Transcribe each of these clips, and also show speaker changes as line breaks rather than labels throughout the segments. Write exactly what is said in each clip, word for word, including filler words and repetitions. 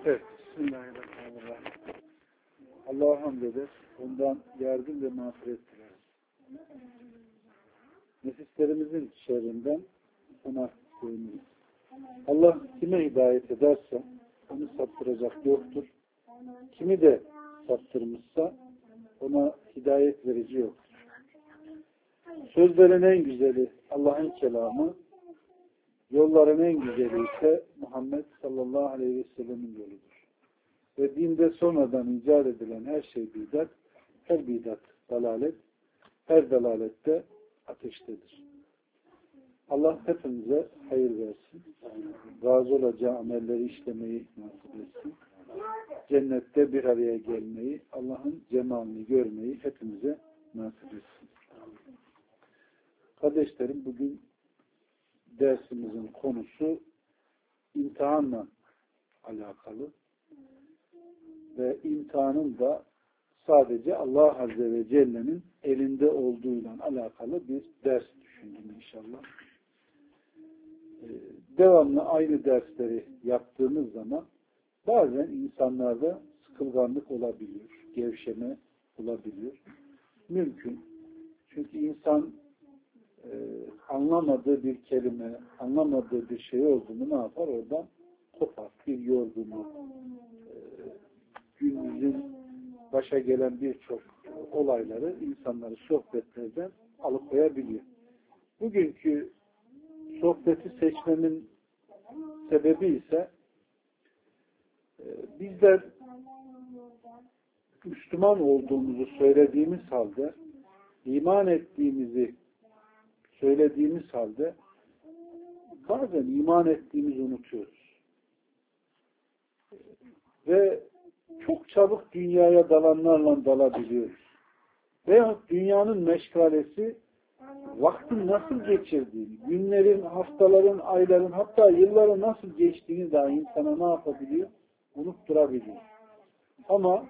Evet. Bismillahirrahmanirrahim. Allah'a hamd eder. Ondan yardım ve mağfiret dileriz. Nefislerimizin şerrinden ona sığınırız. Allah kime hidayet ederse onu saptıracak yoktur. Kimi de saptırmışsa ona hidayet verici yoktur. Sözlerin en güzeli Allah'ın kelamı, yolların en güzeli ise Muhammed sallallahu aleyhi ve sellemin yoludur. Ve dinde sonradan icat edilen her şey bidat, her bidat dalalet, her dalalette ateştedir. Allah hepimize hayır versin. Razı olacağı amelleri işlemeyi nasip etsin. Cennette bir araya gelmeyi, Allah'ın cemalini görmeyi hepimize nasip etsin. Kardeşlerim, bugün dersimizin konusu imtihanla alakalı ve imtihanın da sadece Allah Azze ve Celle'nin elinde olduğuyla alakalı bir ders düşündüm inşallah. Ee, devamlı aynı dersleri yaptığımız zaman bazen insanlarda sıkılganlık olabiliyor, gevşeme olabiliyor. Mümkün. Çünkü insan e, anlamadığı bir kelime, anlamadığı bir şey olduğunu ne yapar? Oradan kopar. Bir yorgunluk, e, günümüzün başa gelen birçok olayları insanları sohbetlerden alıkoyabiliyor. Bugünkü sohbeti seçmemin sebebi ise e, bizler Müslüman olduğumuzu söylediğimiz halde, iman ettiğimizi söylediğimiz halde bazen iman ettiğimizi unutuyoruz. Ve çok çabuk dünyaya dalanlarla dalabiliyoruz. Veya dünyanın meşgalesi vaktin nasıl geçirdiğini, günlerin, haftaların, ayların, hatta yılların nasıl geçtiğini daha insana ne yapabiliyor? Unutturabiliyor. Ama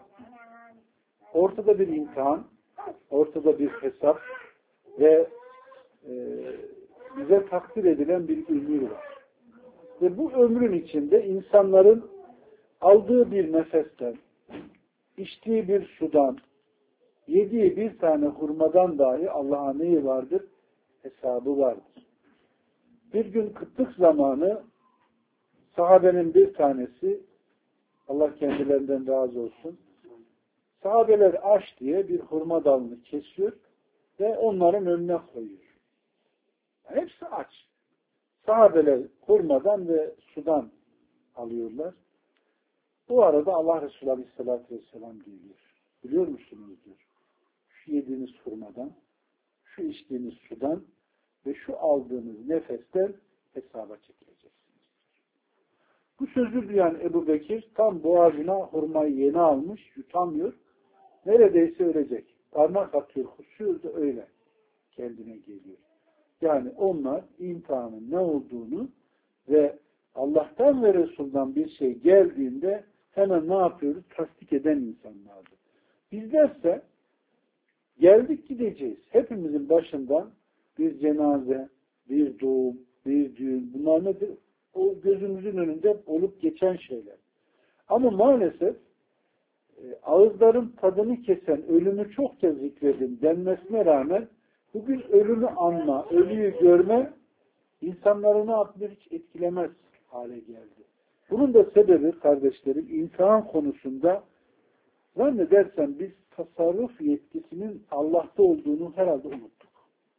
ortada bir imtihan, ortada bir hesap ve e, bize takdir edilen bir ömür var. Ve bu ömrün içinde insanların aldığı bir nefesten, içtiği bir sudan, yediği bir tane hurmadan dahi Allah'a neyi vardır? Hesabı vardır. Bir gün kıtlık zamanı sahabenin bir tanesi, Allah kendilerinden razı olsun, sahabeler aç diye bir hurma dalını kesiyor ve onların önüne koyuyor. Hepsi aç. Sahabeler hurmadan ve sudan alıyorlar. Bu arada Allah Resulü Aleyhisselatü Vesselam geliyor. Biliyor musunuz diyor. Şu yediğiniz hurmadan, şu içtiğiniz sudan ve şu aldığınız nefesten hesaba çekileceksiniz. Bu sözü duyan Ebu Bekir tam boğazına hurmayı yeni almış, yutamıyor. Neredeyse ölecek. Parmak atıyor, kusuyor da öyle kendine geliyor. Yani onlar imtihanın ne olduğunu ve Allah'tan ve Resul'dan bir şey geldiğinde hemen ne yapıyoruz? Tasdik eden insanlardır. Bizlerse geldik gideceğiz. Hepimizin başından bir cenaze, bir doğum, bir düğün, bunlar nedir? O gözümüzün önünde olup geçen şeyler. Ama maalesef e, ağızların tadını kesen ölümü çokça zikredin denmesine rağmen bugün ölümü anma, ölüyü görme insanları ne yapıyor? Hiç etkilemez hale geldi. Bunun da sebebi kardeşlerim imtihan konusunda zannedersem biz tasarruf yetkisinin Allah'ta olduğunu herhalde unuttuk.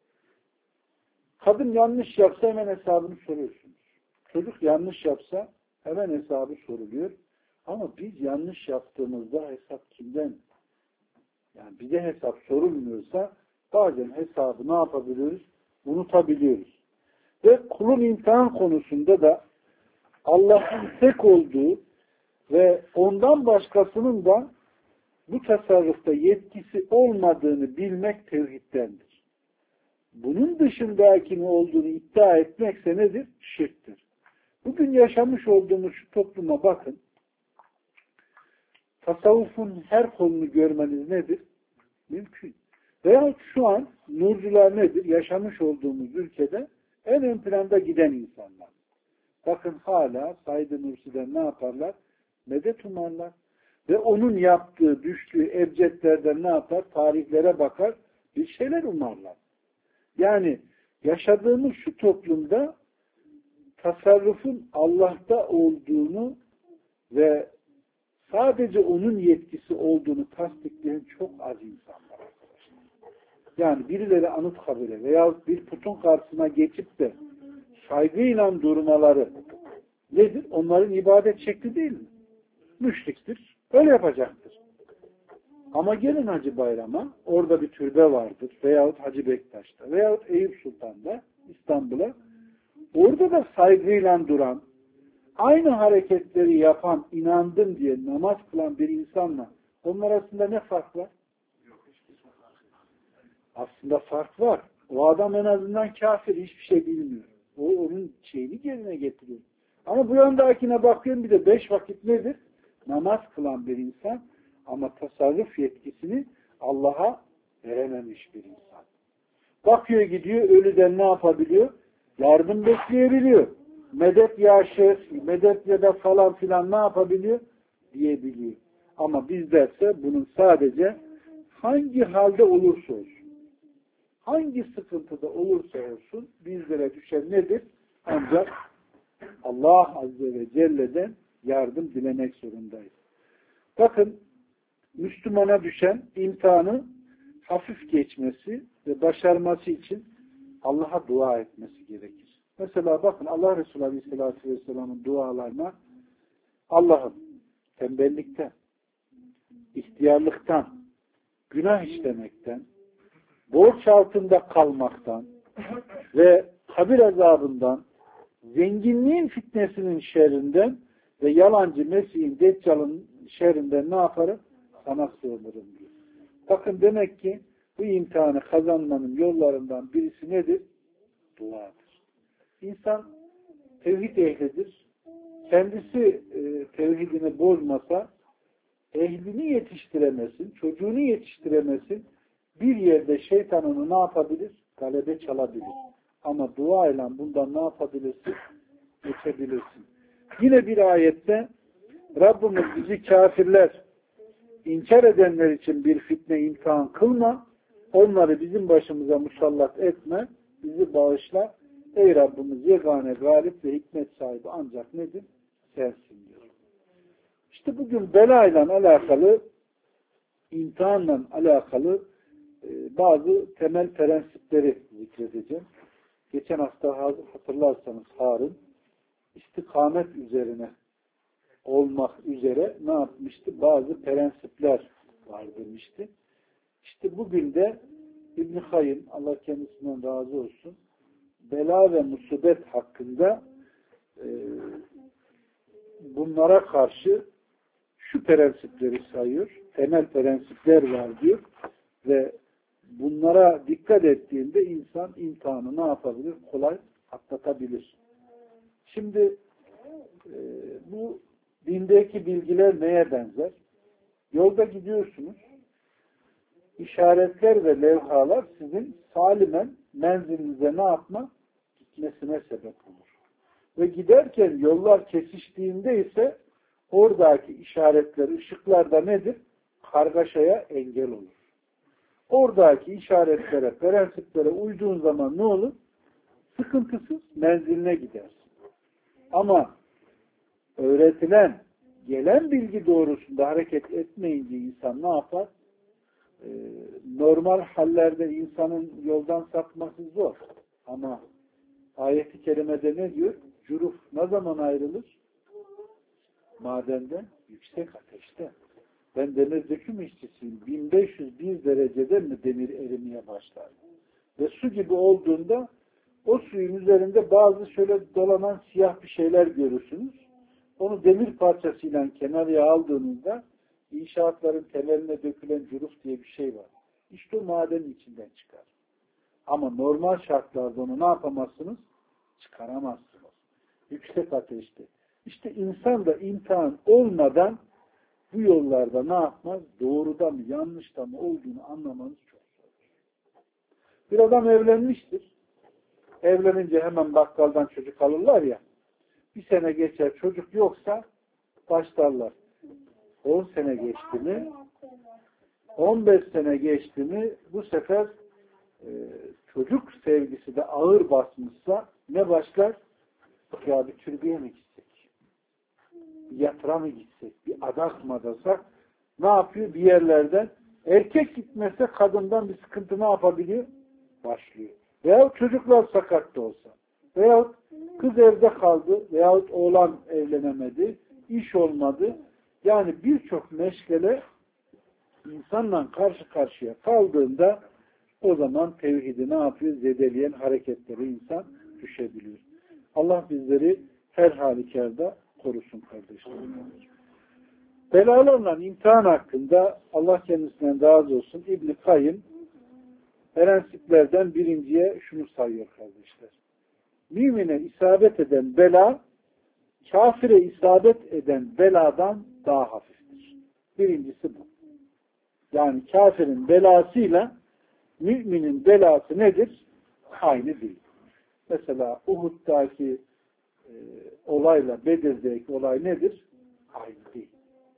Kadın yanlış yapsa hemen hesabını soruyorsunuz. Çocuk yanlış yapsa hemen hesabı soruluyor. Ama biz yanlış yaptığımızda hesap kimden? Yani bize hesap sorulmuyorsa bazen hesabı ne yapabiliyoruz? Unutabiliyoruz. Ve kulun imtihan konusunda da Allah'ın tek olduğu ve ondan başkasının da bu tasarrufta yetkisi olmadığını bilmek tevhiddendir. Bunun dışındaki ne olduğunu iddia etmekse nedir? Şirktir. Bugün yaşamış olduğumuz şu topluma bakın. Tasavvufun her kolunu görmeniz nedir? Mümkün. Veya şu an nurcular nedir? Yaşamış olduğumuz ülkede en ön planda giden insanlar. Bakın hala Said-i Nursi'den ne yaparlar? Medet umarlar. Ve onun yaptığı, düştüğü ebcedlerden ne yapar? Tarihlere bakar, bir şeyler umarlar. Yani yaşadığımız şu toplumda tasarrufun Allah'ta olduğunu ve sadece onun yetkisi olduğunu tasdikleyen çok az insan var arkadaşlar. Yani birileri Anıtkabir'e veya bir putun karşısına geçip de saygıyla durmaları nedir? Onların ibadet şekli değil mi? Müşriktir. Öyle yapacaktır. Ama gelin Hacı Bayram'a, orada bir türbe vardır. Veyahut Hacı Bektaş'ta veyahut Eyüp Sultan'da, İstanbul'a. Orada da saygıyla duran, aynı hareketleri yapan, inandım diye namaz kılan bir insanla onlar arasında ne fark var? Aslında fark var. O adam en azından kafir, hiçbir şey bilmiyor. O onun şeyini yerine getiriyor. Ama bu yandakine bakıyorum, bir de beş vakit nedir? Namaz kılan bir insan ama tasarruf yetkisini Allah'a verememiş bir insan. Bakıyor gidiyor, ölüden ne yapabiliyor? Yardım bekleyebiliyor. Medet ya şeyh, medet ya da falan filan ne yapabiliyor? Diyebiliyor. Ama bizlerse bunun sadece hangi halde olursa olsun, hangi sıkıntıda olursa olsun bizlere düşen nedir? Ancak Allah Azze ve Celle'den yardım dilemek zorundayız. Bakın, Müslümana düşen imtihanı hafif geçmesi ve başarması için Allah'a dua etmesi gerekir. Mesela bakın Allah Resulü Aleyhisselatü Vesselam'ın dualarına Allah'ım tembellikten, ihtiyarlıktan, günah işlemekten, borç altında kalmaktan ve kabir azabından, zenginliğin fitnesinin şerrinden ve yalancı Mesih'in Deccal'ın şerrinden ne yaparım? Sana sığınırım diyor. Bakın demek ki bu imtihanı kazanmanın yollarından birisi nedir? Duadır. İnsan tevhid ehlidir. Kendisi e, tevhidini bozmasa ehlini yetiştiremesin, çocuğunu yetiştiremesin. Bir yerde şeytan onu ne yapabilir? Galebe çalabilir. Ama dua ile bundan ne yapabilirsin? Geçebilirsin. Yine bir ayette Rabbimiz bizi kafirler, inkar edenler için bir fitne imtihan kılma, onları bizim başımıza musallat etme, bizi bağışla. Ey Rabbimiz yegane, galip ve hikmet sahibi ancak nedir? Sensin diyor. İşte bugün belayla alakalı, imtihanla alakalı e, bazı temel prensipleri zikredeceğim. Geçen hafta hatırlarsanız Harun istikamet üzerine olmak üzere ne yapmıştı? Bazı prensipler var demişti. İşte bugün de İbn-i Kayyım, Allah kendisinden razı olsun, bela ve musibet hakkında e, bunlara karşı şu prensipleri sayıyor. Temel prensipler var diyor ve bunlara dikkat ettiğinde insan imtihanı ne yapabilir? Kolay atlatabilir. Şimdi e, bu dindeki bilgiler neye benzer? Yolda gidiyorsunuz. İşaretler ve levhalar sizin salimen menzilinize ne yapma? Gitmesine sebep olur. Ve giderken yollar kesiştiğinde ise oradaki işaretler, ışıklar da nedir? Kargaşaya engel olur. Oradaki işaretlere, prensiplere uyduğun zaman ne olur? Sıkıntısız menziline gidersin. Ama öğretilen, gelen bilgi doğrusunda hareket etmeyince insan ne yapar? Ee, normal hallerde insanın yoldan sapması zor. Ama ayet-i kerimede ne diyor? Cüruf ne zaman ayrılır? Madenden, yüksek ateşte. Ben demir döküm işçisiyim. bin beş yüz bir derecede mi demir erimeye başlar? Ve su gibi olduğunda o suyun üzerinde bazı şöyle dolanan siyah bir şeyler görürsünüz. Onu demir parçasıyla kenarıya aldığınızda inşaatların temeline dökülen cüruf diye bir şey var. İşte o madenin içinden çıkar. Ama normal şartlarda onu ne yapamazsınız? Çıkaramazsınız. Yüksek ateşte. İşte insan da imtihan olmadan bu yollarda ne yapmaz? Doğruda mı, yanlışta mı olduğunu anlamanız çok zor. Bir adam evlenmiştir. Evlenince hemen bakkaldan çocuk alırlar ya. Bir sene geçer çocuk yoksa başlarlar. on sene geçti mi, on beş sene geçti mi bu sefer e, çocuk sevgisi de ağır basmışsa ne başlar? Ya bir türbeye mi gitsek? Bir yatıra mı gitsek? Bir adak mı adasak? Ne yapıyor? Bir yerlerden erkek gitmese kadından bir sıkıntı ne yapabiliyor? Başlıyor. Veyahut çocuklar sakat da olsa. Veyahut kız evde kaldı. Veyahut oğlan evlenemedi. İş olmadı. Yani birçok meşgale insanla karşı karşıya kaldığında o zaman tevhidi ne yapıyor? Zedeleyen hareketleri insan düşebiliyor. Allah bizleri her halükarda korusun kardeşlerim. Belalarla imtihan hakkında Allah kendisinden razı olsun İbn-i Kayyım prensiplerden birinciye şunu sayıyor kardeşler. Mümine isabet eden bela kafire isabet eden beladan daha hafiftir. Birincisi bu. Yani kafirin belasıyla müminin belası nedir? Aynı değil. Mesela Uhud'daki e, olayla Bedir'deki olay nedir? Aynı değil.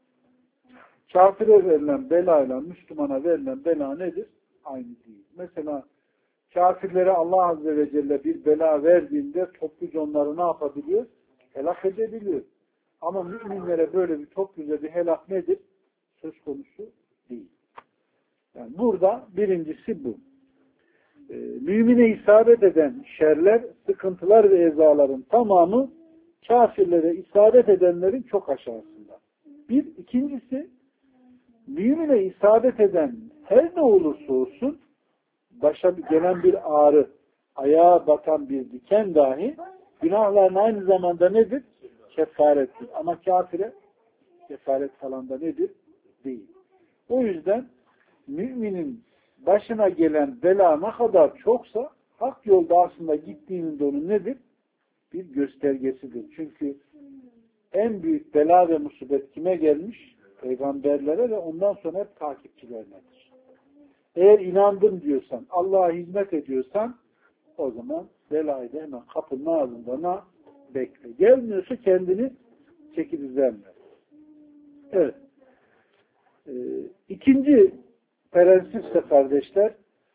Kafire verilen belayla Müslümana verilen bela nedir? Aynı değil. Mesela kafirlere Allah Azze ve Celle bir bela verdiğinde topluca onları ne yapabiliyor? Helak edebiliyor. Ama müminlere böyle bir topluca bir helak nedir? Söz konusu değil. Yani burada birincisi bu. Ee, mümine isabet eden şerler, sıkıntılar ve ezaların tamamı kafirlere isabet edenlerin çok aşağısında. Bir, ikincisi mümine isabet eden her ne olursa olsun başa gelen bir ağrı, ayağa batan bir diken dahi günahların aynı zamanda nedir? Kefarettir. Ama kafire kefaret falan da nedir? Değil. O yüzden müminin başına gelen bela ne kadar çoksa hak yolda aslında gittiğinin de onun nedir? Bir göstergesidir. Çünkü en büyük bela ve musibet kime gelmiş? Peygamberlere ve ondan sonra hep takipçilerinedir. Eğer inandım diyorsan, Allah'a hizmet ediyorsan o zaman belayı da hemen kapının ağzında bekle. Gelmiyorsa kendini çeki düzenle. Evet. Ee, ikinci prensipse kardeşler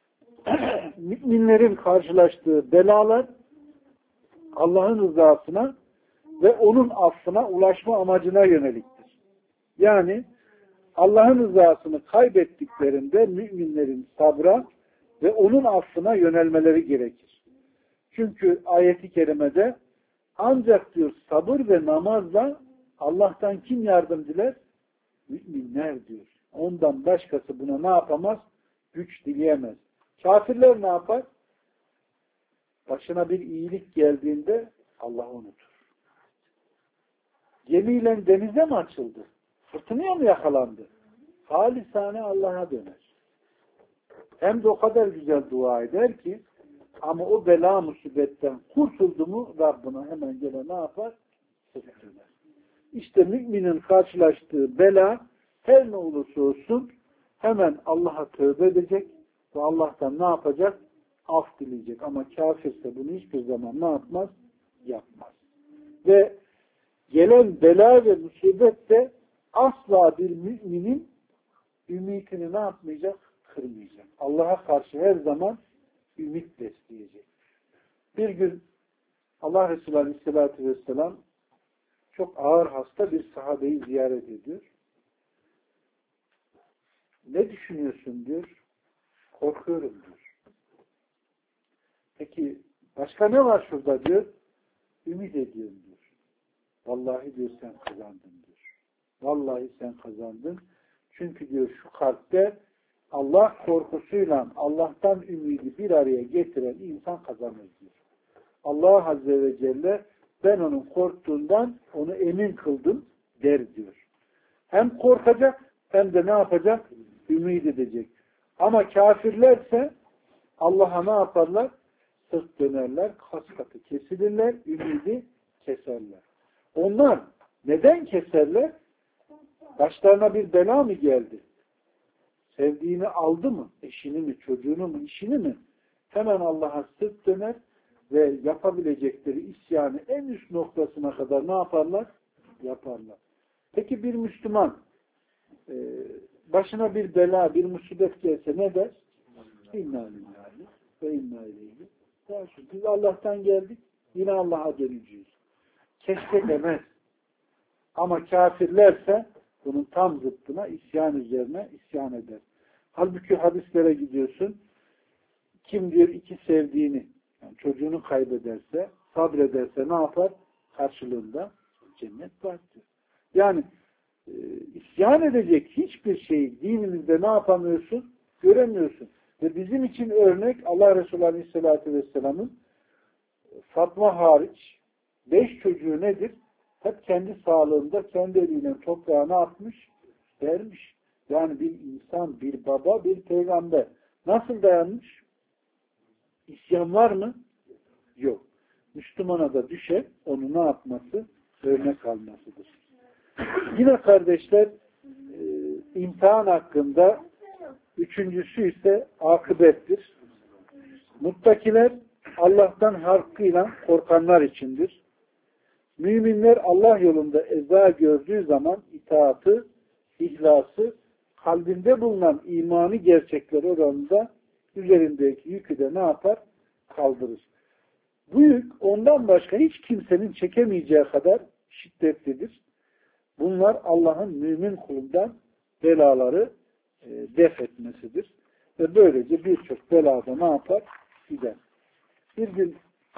müminlerin karşılaştığı belalar Allah'ın rızasına ve onun affına ulaşma amacına yöneliktir. Yani Allah'ın rızasını kaybettiklerinde müminlerin sabra ve onun affına yönelmeleri gerekir. Çünkü ayeti kerimede ancak diyor sabır ve namazla Allah'tan kim yardım diler? Müminler diyor. Ondan başkası buna ne yapamaz? Güç dileyemez. Kafirler ne yapar? Başına bir iyilik geldiğinde Allah'ı unutur. Gemiyle denize mi açıldı? Fırtınaya mı yakalandı? Halisane Allah'a döner. Hem de o kadar güzel dua eder ki ama o bela musibetten kurtuldu mu Rabbına hemen gene ne yapar? Sırt döner. İşte müminin karşılaştığı bela her ne olursa olsun hemen Allah'a tövbe edecek ve Allah'tan ne yapacak? Af dileyecek. Ama kafirse bunu hiçbir zaman ne yapmaz? Yapmaz. Ve gelen bela ve musibet de asla bir müminin ümitini ne yapmayacak? Kırmayacak. Allah'a karşı her zaman ümit besleyecek. Bir gün Allah Resulü Aleyhisselatü Vesselam çok ağır hasta bir sahabeyi ziyaret ediyor. Ne düşünüyorsun diyor. Korkuyorum diyor. Peki başka ne var şurada diyor. Ümit ediyorum diyor. Vallahi diyor sen kazandın diyor. Vallahi sen kazandın. Çünkü diyor şu kalpte Allah korkusuyla Allah'tan ümidi bir araya getiren insan kazanır diyor. Allah Azze ve Celle ben onun korktuğundan onu emin kıldım der diyor. Hem korkacak hem de ne yapacak? Ümit edecek. Ama kafirlerse Allah'a ne yaparlar? Sırt dönerler, kas katı kesilirler, ümidi keserler. Onlar neden keserler? Başlarına bir bela mı geldi? Sevdiğini aldı mı? Eşini mi, çocuğunu mu, işini mi? Hemen Allah'a sırt döner ve yapabilecekleri isyanı en üst noktasına kadar ne yaparlar? Yaparlar. Peki bir Müslüman e, başına bir bela, bir musibet gelse ne der? İnna lillahi ve inna ileyhi. Biz Allah'tan geldik, yine Allah'a döneceğiz. Keşke demez. Ama kafirlerse bunun tam zıttına isyan üzerine isyan eder. Halbuki hadislere gidiyorsun. Kim diyor iki sevdiğini, yani çocuğunu kaybederse, sabrederse ne yapar? Karşılığında cennet var diyor. Yani e, isyan edecek hiçbir şeyi dinimizde ne yapamıyorsun? Göremiyorsun. Ve bizim için örnek Allah Resulü Aleyhisselatü Vesselam'ın Fatma hariç beş çocuğu nedir? Hep kendi sağlığında kendi eliyle toprağa ne yapmış? Vermiş. Yani bir insan, bir baba, bir peygamber nasıl dayanmış? İsyan var mı? Yok. Müslümana da düşer, onu ne yapması? Örnek almasıdır. Yine kardeşler, e, imtihan hakkında üçüncüsü ise akıbettir. Muttakiler Allah'tan hakkıyla korkanlar içindir. Müminler Allah yolunda eza gördüğü zaman itaatı, ihlası, kalbinde bulunan imanı gerçekler oranında üzerindeki yükü de ne yapar? Kaldırır. Bu yük ondan başka hiç kimsenin çekemeyeceği kadar şiddetlidir. Bunlar Allah'ın mümin kulundan belaları e, def etmesidir. Ve böylece birçok belada ne yapar? Gider. Bir gün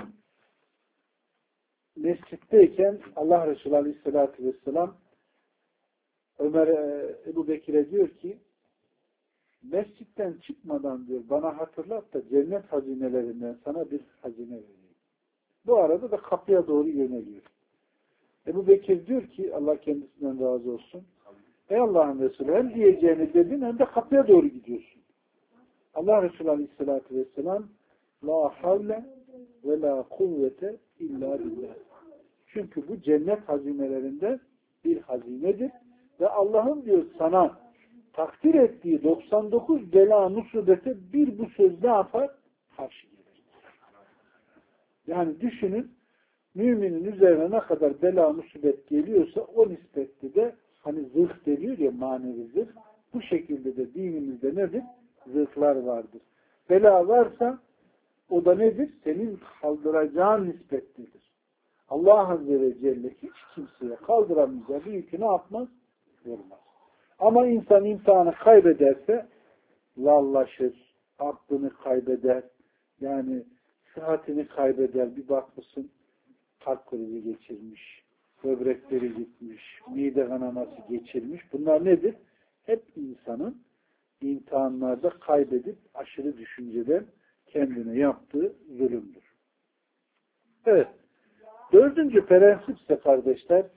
mescitteyken Allah Resulü Aleyhisselatü Vesselam Ömer Ebu Bekir'e diyor ki mescitten çıkmadan diyor bana hatırlat da cennet hazinelerinden sana bir hazine vereyim. Bu arada da kapıya doğru yöneliyor. Ebu Bekir diyor ki Allah kendisinden razı olsun. Ey Allah'ın Resulü hem diyeceğini dedin hem de kapıya doğru gidiyorsun. Allah Resulü Aleyhisselatü Vesselam la havle ve la kuvvete illa billah. Çünkü bu cennet hazinelerinde bir hazinedir ve Allah'ın diyor sana takdir ettiği doksan dokuz bela musibete bir bu söz ne yapar? Karşı gelir. Yani düşünün müminin üzerine ne kadar bela musibet geliyorsa o nispette de hani zırh deniyor ya manevi zırh bu şekilde de dinimizde nedir? Zırhlar vardır. Bela varsa o da nedir? Senin kaldıracağın nispetlidir. Allah Azze ve Celle hiç kimseye kaldıramayacağı bir yükü ne yapmaz? Vermez. Ama insan imtihanı kaybederse lallaşır, aklını kaybeder, yani sıhhatini kaybeder. Bir bakmışsın kalp krizi geçirmiş, böbrekleri gitmiş, mide kanaması geçirmiş. Bunlar nedir? Hep insanın imtihanlarda kaybedip aşırı düşünceden kendine yaptığı zulümdür. Evet. Dördüncü prensip ise kardeşler,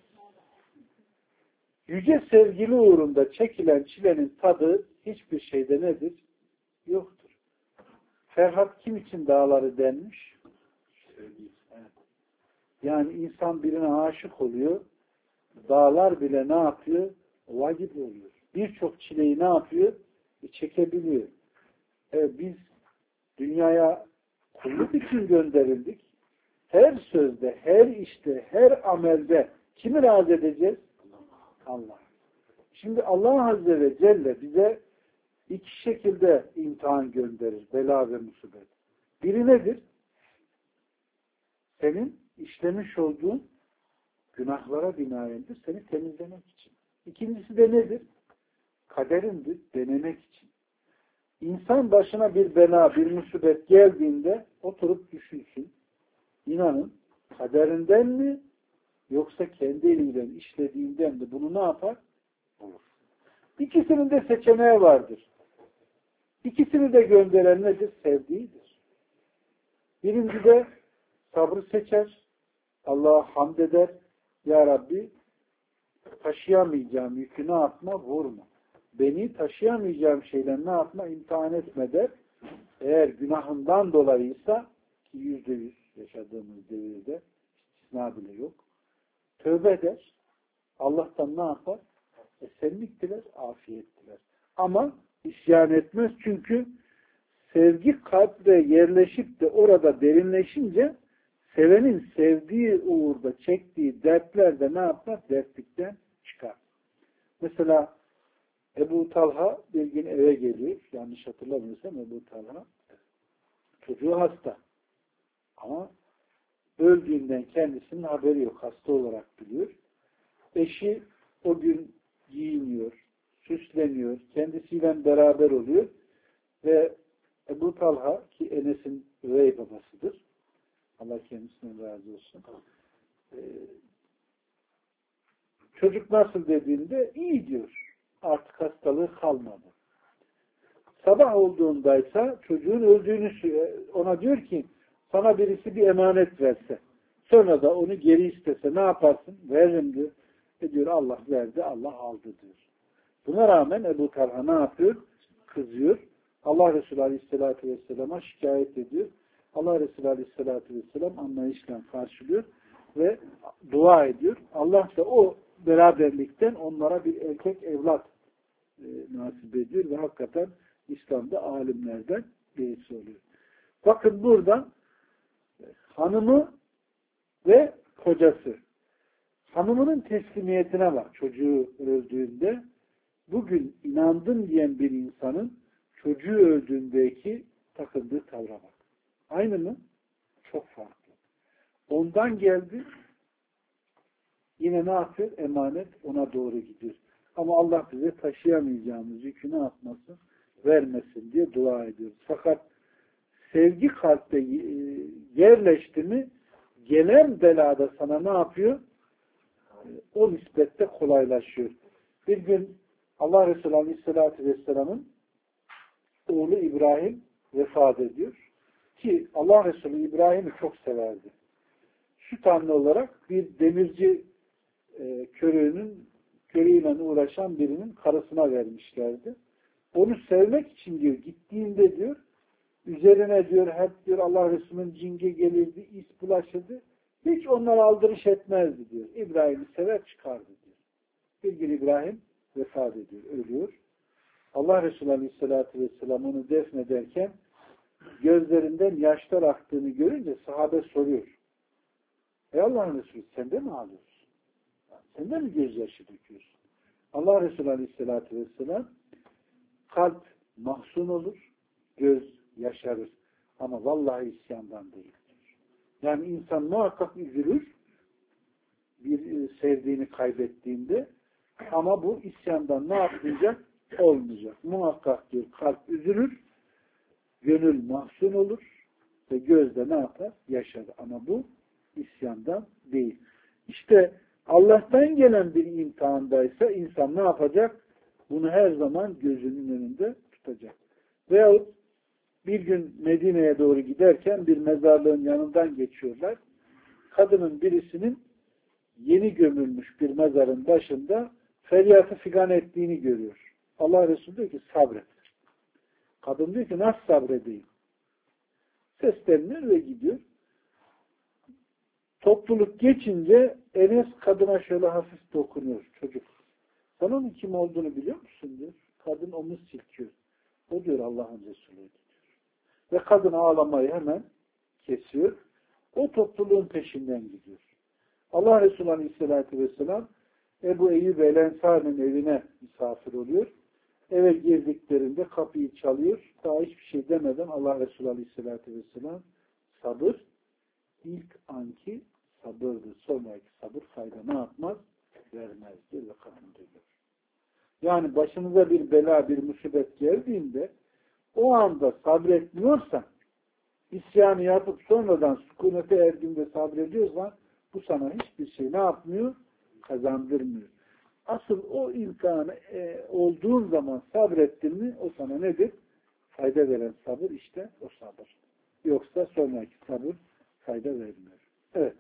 yüce sevgili uğrunda çekilen çilenin tadı hiçbir şeyde nedir? Yoktur. Ferhat kim için dağları delmiş? Evet. Yani insan birine aşık oluyor, dağlar bile ne yapıyor? Vacip oluyor. Birçok çileyi ne yapıyor? E, çekebiliyor. Evet, biz dünyaya kulluk için gönderildik. Her sözde, her işte, her amelde kimi razı edeceğiz? Allah. Şimdi Allah Azze ve Celle bize iki şekilde imtihan gönderir. Bela ve musibet. Biri nedir? Senin işlemiş olduğun günahlara binaendir. Seni temizlemek için. İkincisi de nedir? Kaderindir. Denemek için. İnsan başına bir bela, bir musibet geldiğinde oturup düşünsün. İnanın kaderinden mi yoksa kendi eliyle işlediğinden mi bunu ne yapar? Olur. İkisinin de seçeneği vardır. İkisini de gönderen nedir? Sevdiğidir. Birinci de sabrı seçer. Allah'a hamd eder. Ya Rabbi taşıyamayacağım yükü ne yapma? Vurma. Beni taşıyamayacağım şeyler ne yapma? İmtihan etme der. Eğer günahından dolayıysa ki yüzde yüz yaşadığımız devirde istisna bile yok. Tövbe eder. Allah'tan ne yapar? Esenlik diler, afiyet diler. Ama isyan etmez çünkü sevgi kalpte yerleşip de orada derinleşince sevenin sevdiği uğurda çektiği dertler de ne yapar? Dertlikten çıkar. Mesela Ebu Talha bir gün eve geliyor. Yanlış hatırlamıyorsam Ebu Talha. Çocuğu hasta. Ama öldüğünden kendisinin haberi yok. Hasta olarak biliyor. Eşi o gün giyiniyor, süsleniyor, kendisiyle beraber oluyor ve Ebu Talha ki Enes'in üvey babasıdır. Allah kendisinden razı olsun. Ee, çocuk nasıl dediğinde iyi diyor. Artık hastalığı kalmadı. Sabah olduğundaysa çocuğun öldüğünü ona diyor ki sana birisi bir emanet verse sonra da onu geri istese ne yaparsın? Veririm diyor. E diyor Allah verdi, Allah aldı diyor. Buna rağmen Ebu Talha ne yapıyor? Kızıyor. Allah Resulü Aleyhisselatü Vesselam'a şikayet ediyor. Allah Resulü Aleyhisselatü Vesselam anlayışla karşılıyor ve dua ediyor. Allah da o beraberlikten onlara bir erkek evlat e, nasip ediyor ve hakikaten İslam'da alimlerden birisi oluyor. Bakın burada hanımı ve kocası. Hanımının teslimiyetine bak çocuğu öldüğünde. Bugün inandım diyen bir insanın çocuğu öldüğündeki takındığı tavra bak. Aynı mı? Çok farklı. Ondan geldi yine ne yapıyor? Emanet ona doğru gidiyor. Ama Allah bize taşıyamayacağımız yükü ne yapmasın? Vermesin diye dua ediyoruz. Fakat sevgi kalpte yerleşti mi gelen belada sana ne yapıyor? O nispette kolaylaşıyor. Bir gün Allah Resulü Aleyhisselatü Vesselam'ın oğlu İbrahim vefat ediyor. Ki Allah Resulü İbrahim'i çok severdi. Süt anne olarak bir demirci e, körüğünün körüğüyle uğraşan birinin karısına vermişlerdi. Onu sevmek için diyor gittiğinde diyor üzerine diyor hep diyor Allah Resulü'nün cingi gelirdi, is bulaşırdı. Hiç onlara aldırış etmezdi diyor. İbrahim'i sever çıkardı diyor. Bir gün İbrahim vefat ediyor, ölüyor. Allah Resulü Aleyhisselatü Vesselam onu defnederken gözlerinden yaşlar aktığını görünce sahabe soruyor. Ey Allah'ın Resulü sen de mi ağlıyorsun? Sen de mi gözyaşı döküyorsun? Allah Resulü Aleyhisselatü Vesselam kalp mahzun olur, göz yaşarır. Ama vallahi isyandan değildir. Yani insan muhakkak üzülür bir sevdiğini kaybettiğinde ama bu isyandan ne yapmayacak? Olmayacak. Muhakkak diyor kalp üzülür, gönül mahzun olur ve gözde ne yapar? Yaşar. Ama bu isyandan değil. İşte Allah'tan gelen bir imtihandaysa insan ne yapacak? Bunu her zaman gözünün önünde tutacak. Veyahut bir gün Medine'ye doğru giderken bir mezarlığın yanından geçiyorlar. Kadının birisinin yeni gömülmüş bir mezarın başında feryatı figan ettiğini görüyor. Allah Resulü diyor ki sabret. Kadın diyor ki nasıl sabredeyim? Sesleniyor ve gidiyor. Topluluk geçince Enes kadına şöyle hafif dokunuyor. Çocuk. Sen onun kim olduğunu biliyor musun diyor. Kadın omuz silkiyor. O diyor Allah'ın Resulü'ydü diyor. Ve kadın ağlamayı hemen kesiyor. O topluluğun peşinden gidiyor. Allah Resulü Aleyhisselatü Vesselam Ebu Eyyub el-Ensari'nin evine misafir oluyor. Eve girdiklerinde kapıyı çalıyor. Daha hiçbir şey demeden Allah Resulü Aleyhisselatü Vesselam sabır ilk anki sabırdır. Sonraki sabır fayda ne yapmaz? Vermez diyor ve kadın diyor. Yani başınıza bir bela, bir musibet geldiğinde o anda sabretmiyorsan isyanı yapıp sonradan sükunete erdiğinde sabrediyorsan bu sana hiçbir şey ne yapmıyor? Kazandırmıyor. Asıl o imkanı e, olduğun zaman sabrettin mi o sana nedir? Fayda veren sabır işte o sabır. Yoksa sonraki sabır fayda vermiyor. Evet.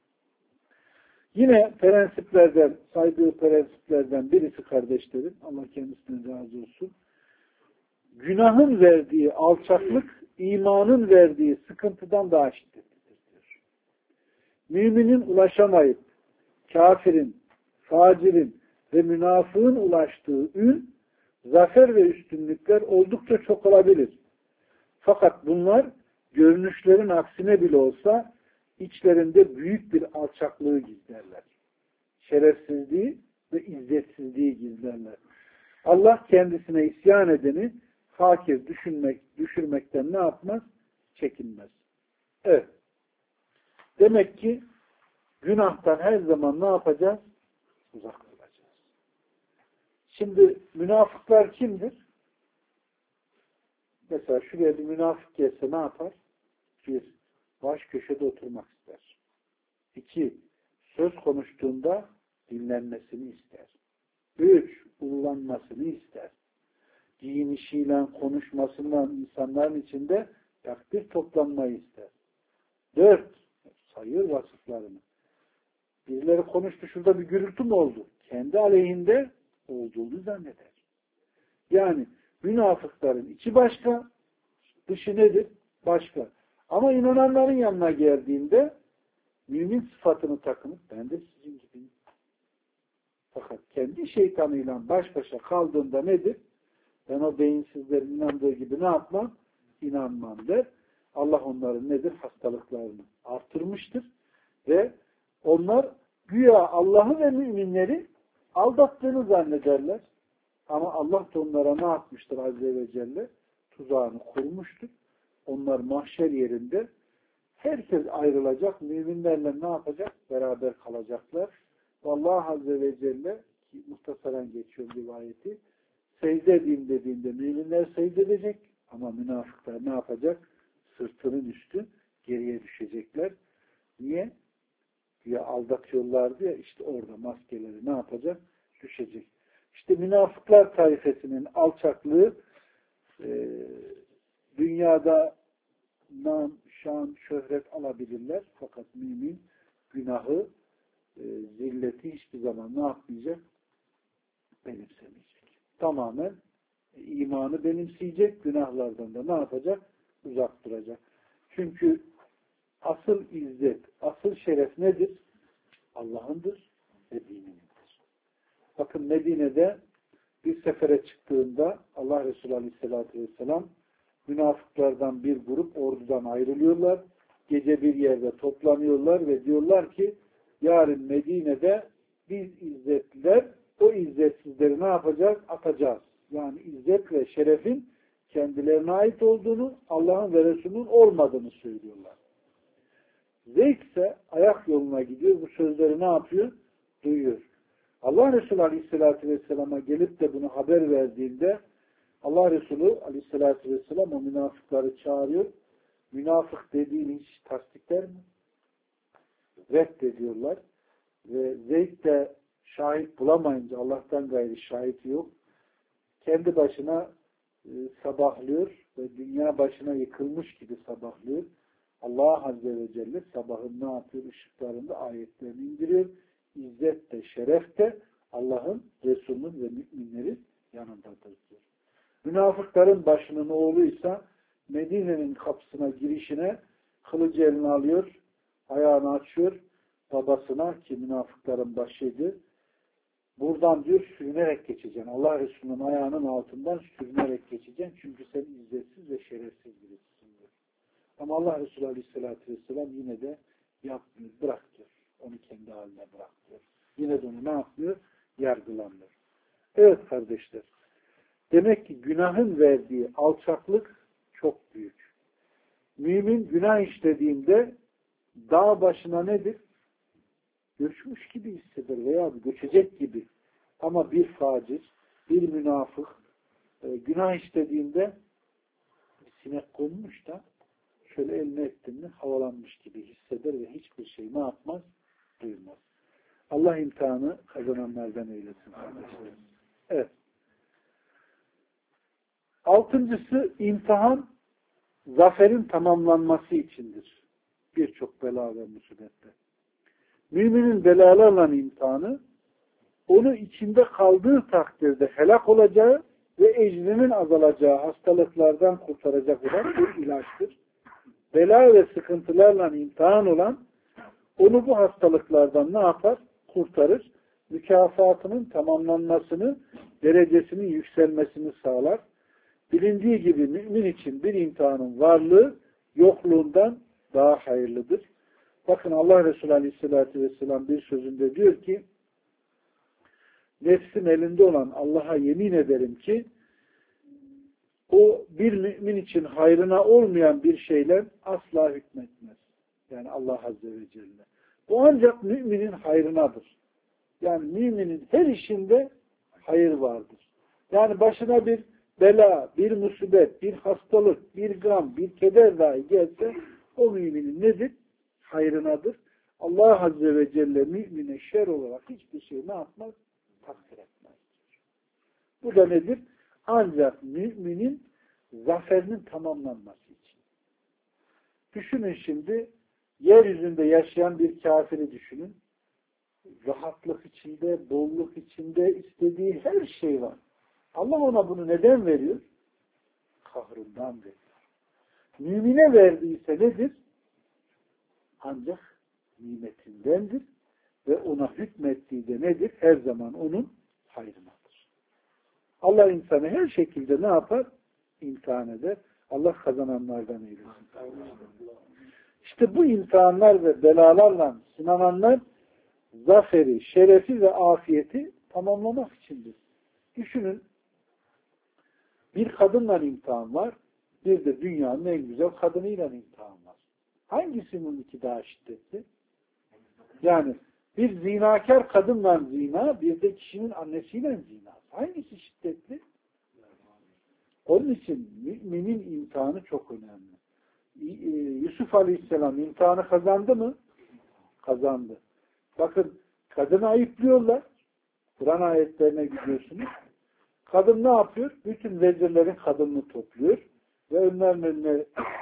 Yine prensiplerden, saydığı prensiplerden birisi kardeşlerim, Allah kendisinden razı olsun. Günahın verdiği alçaklık, imanın verdiği sıkıntıdan daha şiddetlidir diyor. Müminin ulaşamayıp, kafirin, facirin ve münafığın ulaştığı ün, zafer ve üstünlükler oldukça çok olabilir. Fakat bunlar görünüşlerin aksine bile olsa içlerinde büyük bir alçaklığı gizlerler. Şerefsizliği ve izzetsizliği gizlerler. Allah kendisine isyan edeni fakir düşünmek, düşürmekten ne yapmaz? Çekinmez. Evet. Demek ki günahtan her zaman ne yapacağız? Uzak olacağız. Şimdi münafıklar kimdir? Mesela şuraya bir münafık gelse ne yapar? Bir, baş köşede oturmak ister. İki, söz konuştuğunda dinlenmesini ister. Üç, ullanmasını ister. Giyinişiyle, konuşmasından insanların içinde takdir toplanmayı ister. Dört, sayıyor vasıflarını. Birileri konuştu, şurada bir gürültü mü oldu? Kendi aleyhinde olduğunu zanneder. Yani münafıkların içi başka, dışı nedir? Başka. Ama inananların yanına geldiğinde mümin sıfatını takınıp ben de sizin gibiyim. Fakat kendi şeytanıyla baş başa kaldığında nedir? Ben o beyinsizlerin inandığı gibi ne yapmam? İnanmam der. Allah onların nedir? Hastalıklarını artırmıştır. Ve onlar güya Allah'ı ve müminleri aldattığını zannederler. Ama Allah da onlara ne yapmıştır Azze ve Celle? Tuzağını kurmuştur. Onlar mahşer yerinde herkes ayrılacak. Müminlerle ne yapacak? Beraber kalacaklar. Allah Azze ve Celle ki muhtasaren geçiyor rivayeti secde edeyim dediğinde müminler secde edecek ama münafıklar ne yapacak? Sırtının üstü geriye düşecekler. Niye? Ya aldatıyorlardı ya işte orada maskeleri ne yapacak? Düşecek. İşte münafıklar taifesinin alçaklığı e, dünyada nam, şan, şöhret alabilirler. Fakat mümin günahı, e, zilleti hiçbir zaman ne yapmayacak? Benimsemeyecek. Tamamen e, imanı benimseyecek. Günahlardan da ne yapacak? Uzak duracak. Çünkü asıl izzet, asıl şeref nedir? Allah'ındır ve dininindir. Bakın Medine'de bir sefere çıktığında Allah Resulü Aleyhisselatü Vesselam münafıklardan bir grup ordudan ayrılıyorlar. Gece bir yerde toplanıyorlar ve diyorlar ki yarın Medine'de biz izzetliler o izzetsizleri ne yapacağız? Atacağız. Yani izzet ve şerefin kendilerine ait olduğunu, Allah'ın ve Resulünün olmadığını söylüyorlar. Zeyd ise ayak yoluna gidiyor. Bu sözleri ne yapıyor? Duyuyor. Allah Resulü Aleyhisselatü Vesselam'a gelip de bunu haber verdiğinde Allah Resulü Aleyhisselatü Vesselam o münafıkları çağırıyor. Münafık dediğini hiç tasdikler mi? Reddediyorlar. Ve Zeyd de şahit bulamayınca Allah'tan gayri şahit yok. Kendi başına e, sabahlıyor ve dünya başına yıkılmış gibi sabahlıyor. Allah Azze ve Celle sabahın ne yapıyor? Işıklarında ayetlerini indiriyor. İzzet de, şeref de Allah'ın, Resulünün ve müminlerin yanındadır diyor. Münafıkların başının oğluysa Medine'nin kapısına girişine kılıcı eline alıyor, ayağını açıyor babasına ki münafıkların başıydı. Buradan diyor sürünerek geçeceksin. Allah Resulü'nün ayağının altından sürünerek geçeceksin. Çünkü sen izzetsiz ve şerefsiz birisin diyor. Ama Allah Resulü Aleyhisselatü Vesselam yine de yapmıyor, bırak diyor. Onu kendi haline bırak diyor. Yine de onu ne yapıyor? Yargılanıyor. Evet kardeşler. Demek ki günahın verdiği alçaklık çok büyük. Mümin günah işlediğinde dağ başına nedir? Göçmüş gibi hisseder veya göçecek gibi. Ama bir facir, bir münafık e, günah işlediğinde bir sinek konmuş da şöyle eline ettiğinde havalanmış gibi hisseder ve hiçbir şey ne yapmaz? Duymaz. Allah imtihanı kazananlardan eylesin. Evet. Altıncısı imtihan zaferin tamamlanması içindir. Birçok bela ve musibette. Müminin belalarla imtihanı onu içinde kaldığı takdirde helak olacağı ve ecrinin azalacağı hastalıklardan kurtaracak olan bir ilaçtır. Bela ve sıkıntılarla imtihan olan onu bu hastalıklardan ne yapar? Kurtarır. Mükafatının tamamlanmasını, derecesinin yükselmesini sağlar. Bilindiği gibi mümin için bir imtihanın varlığı yokluğundan daha hayırlıdır. Bakın Allah Resulü Aleyhisselatü Vesselam bir sözünde diyor ki nefsim elinde olan Allah'a yemin ederim ki o bir mümin için hayrına olmayan bir şeyler asla hükmetmez. Yani Allah Azze ve Celle. Bu ancak müminin hayrınadır. Yani müminin her işinde hayır vardır. Yani başına bir bela, bir musibet, bir hastalık, bir gam, bir keder dahi gelse o müminin nedir? Hayrınadır. Allah Azze ve Celle mümine şer olarak hiçbir şey ne yapmaz? Takdir etmez. Bu da nedir? Ancak müminin zaferinin tamamlanması için. Düşünün şimdi, yeryüzünde yaşayan bir kafiri düşünün. Rahatlık içinde, bolluk içinde istediği her şey var. Allah ona bunu neden veriyor? Kahrından veriyor. Mümine verdiyse nedir? Ancak nimetindendir ve ona hükmettiği de nedir? Her zaman onun hayrınadır. Allah insanı her şekilde ne yapar? İmtihan eder. Allah kazananlardan eylesin. İşte bu imtihanlar ve belalarla sınananlar zaferi, şerefi ve afiyeti tamamlamak içindir. Düşünün, bir kadınla imtihan var, bir de dünyanın en güzel kadınıyla imtihan var. Hangisinin iki daha şiddetli? Yani bir zinakar kadınla zina, bir de kişinin annesiyle zina. Hangisi şiddetli? Onun için müminin imtihanı çok önemli. Yusuf Aleyhisselam imtihanı kazandı mı? Kazandı. Bakın, kadını ayıplıyorlar. Kur'an ayetlerine gidiyorsunuz. Kadın ne yapıyor? Bütün vezirlerin kadınını topluyor ve önlerinin önüne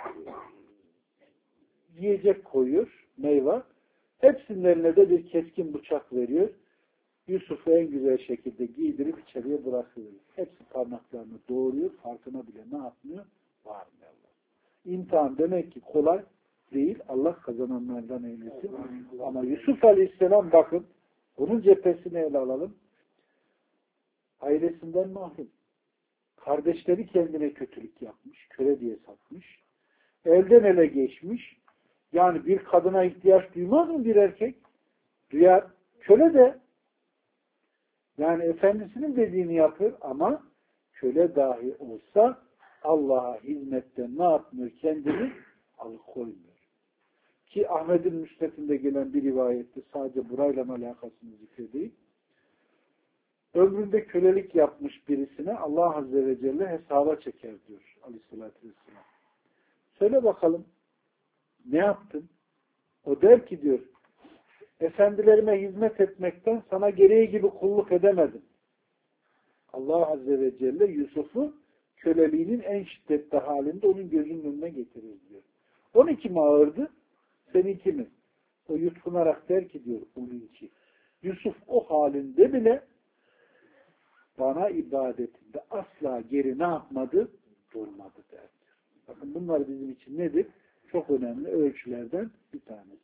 yiyecek koyuyor, meyve. Hepsinin eline de bir keskin bıçak veriyor. Yusuf'u en güzel şekilde giydirip içeriye bırakıyor. Hepsi parmaklarını doğuruyor, farkına bile ne yapmıyor? Varmıyorlar. İmtihan demek ki kolay değil. Allah kazananlardan eylesin. Ama Yusuf Aleyhisselam bakın, bunun cephesini ele alalım. Ailesinden mahrum. Kardeşleri kendine kötülük yapmış, köle diye satmış. Elden ele geçmiş. Yani bir kadına ihtiyaç duymaz mı bir erkek? Duyar. Köle de yani efendisinin dediğini yapıyor ama köle dahi olsa Allah'a hizmetten ne yapmıyor? Kendini alıkoymuyor. Ki Ahmet'in Müsned'inde gelen bir rivayette sadece burayla alakasını zikredeyim. Ömründe kölelik yapmış birisine Allah Azze ve Celle hesaba çeker diyor Aleyhisselatü Vesselam. Söyle bakalım ne yaptın? O der ki diyor, efendilerime hizmet etmekten sana gereği gibi kulluk edemedim. Allah Azze ve Celle Yusuf'u köleliğinin en şiddetli halinde onun gözünün önüne getirir diyor. Onunki mi ağırdı? Seninki mi? O yutkunarak der ki diyor, onunki. Yusuf o halinde bile bana ibadetinde asla geri ne yapmadı? Durmadı der diyor. Bakın bunlar bizim için nedir? Çok önemli ölçülerden bir tanesi.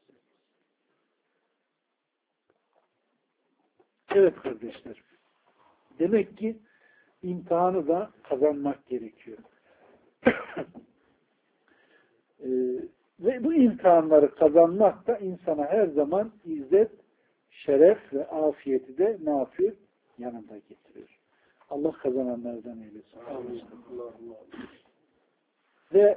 Evet kardeşler. Demek ki imtihanı da kazanmak gerekiyor. ee, ve bu imtihanları kazanmak da insana her zaman izzet, şeref ve afiyeti de ne yapıyor? Yanında getiriyor. Allah kazananlardan eylesin. Ve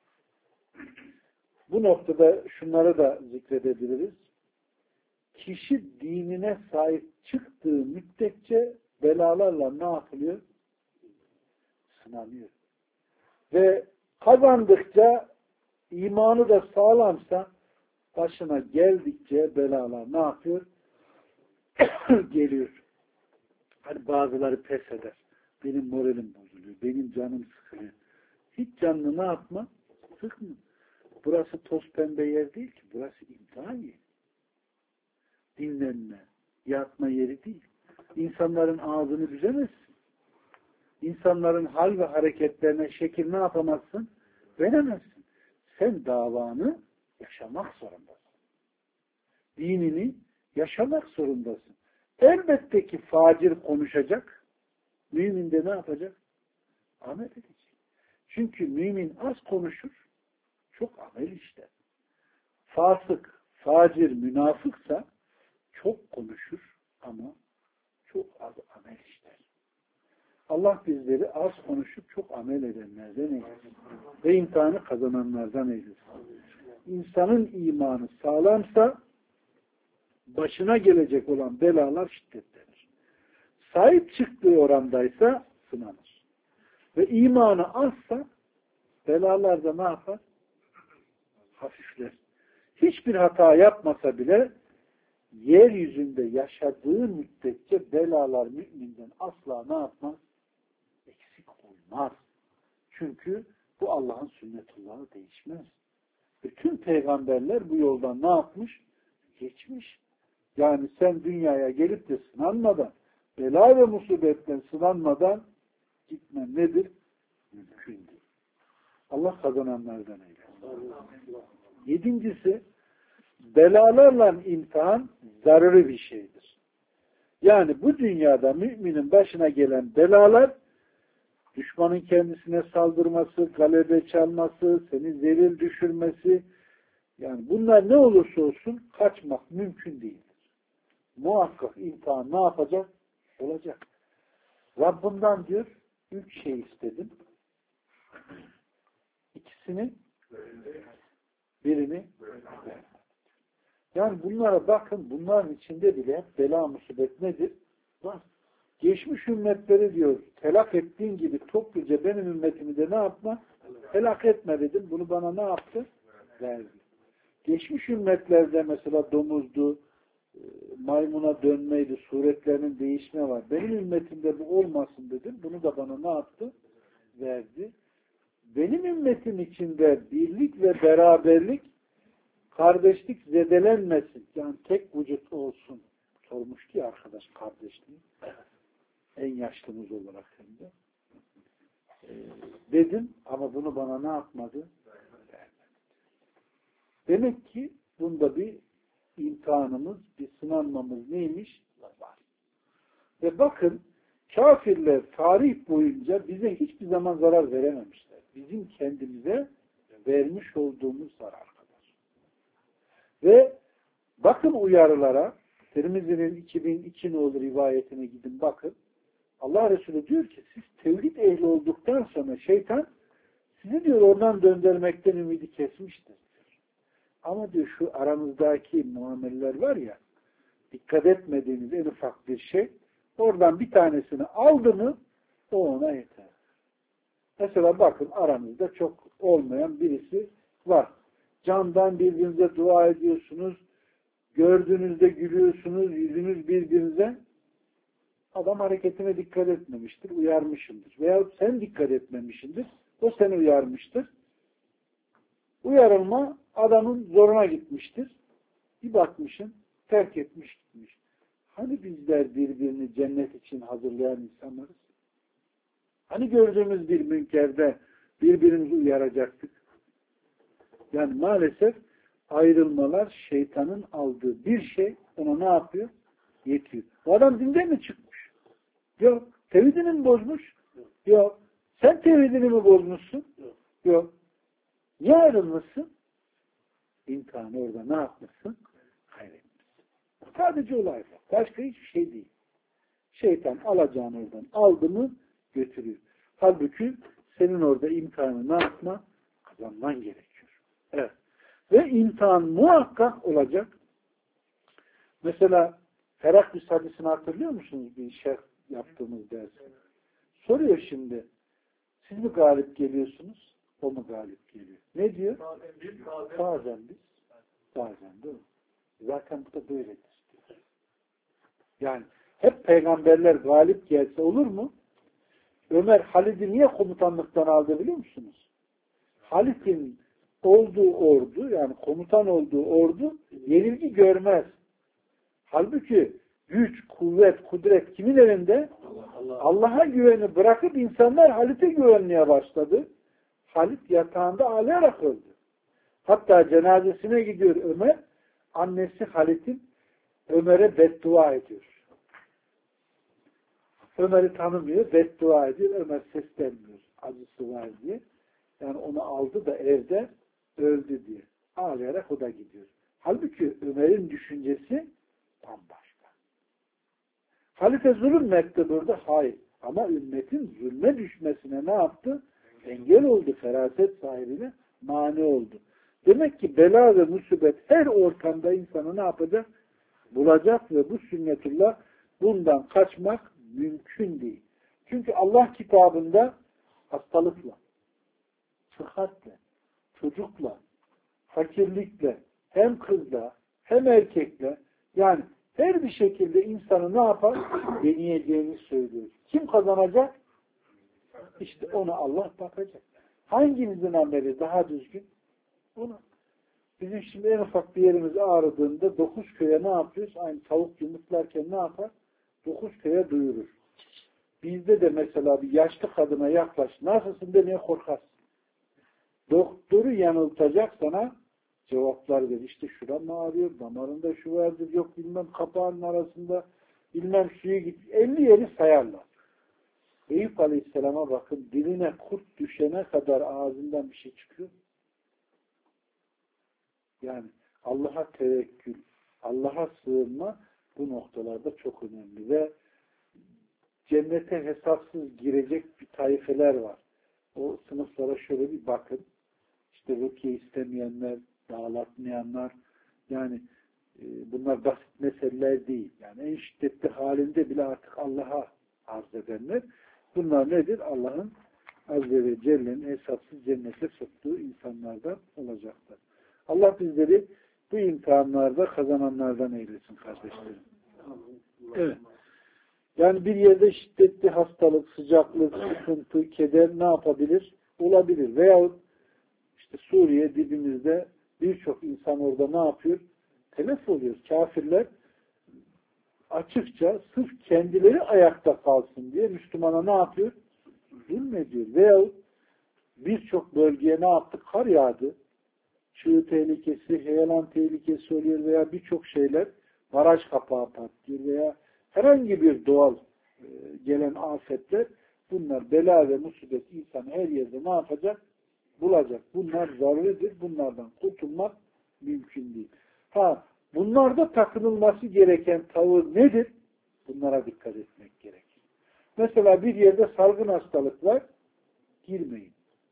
bu noktada şunları da zikredebiliriz. Kişi dinine sahip çıktığı müddetçe belalarla ne yapılıyor? Sınanıyor. Ve kazandıkça imanı da sağlamsa başına geldikçe belalar ne yapıyor? Geliyor. Hani bazıları pes eder. Benim moralim bozuluyor. Benim canım sıkılıyor. Hiç canını ne yapma? Sıkma. Burası toz pembe yer değil ki. Burası imtihan yeri. Dinlenme, yatma yeri değil. İnsanların ağzını büzemezsin. İnsanların hal ve hareketlerine şekil ne yapamazsın? Veremezsin. Sen davanı yaşamak zorundasın. Dinini yaşamak zorundasın. Elbette ki facir konuşacak. Mümin de ne yapacak? Amel edecek. Çünkü mümin az konuşur, çok amel işler. Fasık, facir, münafıksa çok konuşur ama çok çok az amel işler. Allah bizleri az konuşup çok amel edenlerden eylesin. Ve imtihanı kazananlardan eylesin. İnsanın imanı sağlamsa başına gelecek olan belalar şiddetlenir. Sahip çıktığı orandaysa sınanır. Ve imanı azsa belalar da ne yapar? Hafifler. Hiçbir hata yapmasa bile yeryüzünde yaşadığı müddetçe belalar müminden asla ne yapmaz? Eksik olmaz. Çünkü bu Allah'ın sünnetullahı değişmez. Bütün peygamberler bu yoldan ne yapmış? Geçmiş. Yani sen dünyaya gelip de sınanmadan, bela ve musibetten sınanmadan gitmen nedir? Mümkün değil. Allah kazananlardan eylesin. Yedincisi, belalarla imtihan zararlı bir şeydir. Yani bu dünyada müminin başına gelen belalar, düşmanın kendisine saldırması, galebe çalması, seni zelil düşürmesi, yani bunlar ne olursa olsun kaçmak mümkün değildir. Muhakkak imtihan ne yapacak? Olacak. Rabbimden diyor, üç şey istedim. İkisini, birini vermedi. Yani bunlara bakın, bunların içinde bile bela musibet nedir? Var. Geçmiş ümmetleri diyor, helak ettiğin gibi topluca benim ümmetimi de ne yapma? Helak etme dedim. Bunu bana ne yaptı? Verdi. Geçmiş ümmetlerde mesela domuzdu, maymuna dönmeydi, suretlerinin değişme var. Benim ümmetimde bu olmasın dedim. Bunu da bana ne yaptı? Verdi. Benim ümmetim içinde birlik ve beraberlik, kardeşlik zedelenmesin. Yani tek vücut olsun. Sormuş ki arkadaş kardeşliği. En yaşlımız olarak hem de. Ee, dedim ama bunu bana ne yapmadı? Vermedi. Demek ki bunda bir imtihanımız, bir sınanmamız neymiş? Var. Ve bakın kafirler tarih boyunca bize hiçbir zaman zarar verememişler. Bizim kendimize vermiş olduğumuz zarar kadar. Ve bakın uyarılara, Tirmizi'nin iki bin iki nolu rivayetine gidin bakın. Allah Resulü diyor ki siz tevhid ehli olduktan sonra şeytan sizi diyor oradan döndürmekten ümidi kesmiştir. Diyor. Ama diyor şu aramızdaki muameleler var ya, dikkat etmediğiniz en ufak bir şey, oradan bir tanesini aldı mı o ona yeter. Mesela bakın aranızda çok olmayan birisi var. Candan birbirinize dua ediyorsunuz, gördüğünüzde gülüyorsunuz, yüzünüz birbirinize. Adam hareketine dikkat etmemiştir, uyarmışındır. Veya sen dikkat etmemişsindir, o seni uyarmıştır. Uyarılma adamın zoruna gitmiştir. Bir bakmışsın, terk etmiş gitmiş. Hani bizler birbirini cennet için hazırlayan insanlarız? Hani gördüğümüz bir münkerde birbirimizi uyaracaktık? Yani maalesef ayrılmalar şeytanın aldığı bir şey ona ne yapıyor? Yetiyor. Bu adam dinden mi çıkmış? Yok. Tevhidini mi bozmuş? Yok. Sen tevhidini mi bozmuşsun? Yok. Yok. Niye ayrılmışsın? İmtihanı orada ne yapmışsın? Kaybetmişsin. Sadece olay var. Başka hiçbir şey değil. Şeytan alacağını oradan aldı mı götürüyor. Halbuki senin orada imtihanı ne yapma? Kazanman gerekiyor. Evet. Ve imtihan muhakkak olacak. Mesela Heraklus hadisini hatırlıyor musunuz? Bir şerh yaptığımız ders. Soruyor şimdi. Siz mi galip geliyorsunuz? O mu galip geliyor? Ne diyor? Bazen biz. Bazen de o. Zaten bu da böyledir. Diyor. Yani hep peygamberler galip gelse olur mu? Ömer Halid'i niye komutanlıktan aldı biliyor musunuz? Halid'in olduğu ordu, yani komutan olduğu ordu yenilgi görmez. Halbuki güç, kuvvet, kudret kimin elinde? Allah. Allah'a güveni bırakıp insanlar Halit'e güvenmeye başladı. Halit yatağında ağlayarak öldü. Hatta cenazesine gidiyor Ömer. Annesi Halit'in Ömer'e beddua ediyor. Ömer'i tanımıyor, beddua ediyor. Ömer seslenmiyor. Acısı var diye. Yani onu aldı da evde öldü diye. Ağlayarak o da gidiyor. Halbuki Ömer'in düşüncesi bambaşka. Halife zulüm mü etti burada? Hayır. Ama ümmetin zulme düşmesine ne yaptı? Engel oldu. Feraset sahibine mani oldu. Demek ki bela ve musibet her ortamda insanı ne yapacak? Bulacak ve bu sünnetullah, bundan kaçmak mümkün değil. Çünkü Allah kitabında hastalıkla, sıhhatle, çocukla, fakirlikle, hem kızla hem erkekle, yani her bir şekilde insanı ne yapar? Deneyeceğini söylüyor. Kim kazanacak? İşte ona Allah bakacak. Hangimizin ameli daha düzgün? Ona. Bizim şimdi en ufak bir yerimiz ağrıdığında dokuz köye ne yapıyoruz? Aynı tavuk yumurtlarken ne yapar? Dokuz köye duyurur. Bizde de mesela bir yaşlı kadına yaklaş, nasılsın demeye korkarsın. Doktoru yanıltacak sana cevaplar ver. İşte şuram ağrıyor, damarında şu vardır, yok bilmem kapağının arasında, bilmem suyu git. elli yeri sayarlar. Eyüp Aleyhisselam'a bakın, diline kurt düşene kadar ağzından bir şey çıkıyor. Yani Allah'a tevekkül, Allah'a sığınma bu noktalarda çok önemli ve cennete hesapsız girecek bir taifeler var. O sınıflara şöyle bir bakın. İşte rukiye istemeyenler, dağlatmayanlar, yani e, bunlar basit meseleler değil. Yani en şiddetli halinde bile artık Allah'a arz edenler. Bunlar nedir? Allah'ın Azze ve Celle'nin hesapsız cennete soktuğu insanlardan olacaklar. Allah bizleri bu imtihanlarda kazananlardan eylesin kardeşlerim. Evet. Yani bir yerde şiddetli hastalık, sıcaklık, sıkıntı, keder ne yapabilir? Olabilir. Veyahut işte Suriye dibimizde birçok insan orada ne yapıyor? Telef oluyor. Kafirler açıkça sırf kendileri ayakta kalsın diye Müslümana ne yapıyor? Zulmediyor. Veyahut birçok bölgeye ne yaptı? Kar yağdı. Çığ tehlikesi, heyelan tehlikesi oluyor veya birçok şeyler, baraj kapağı patlıyor veya herhangi bir doğal e, gelen afetler, bunlar bela ve musibet insan her yerde ne yapacak? Bulacak. Bunlar zaruridir. Bunlardan kurtulmak mümkün değil. Ha, bunlarda takınılması gereken tavır nedir? Bunlara dikkat etmek gerekir. Mesela bir yerde salgın hastalık var, girmeyin.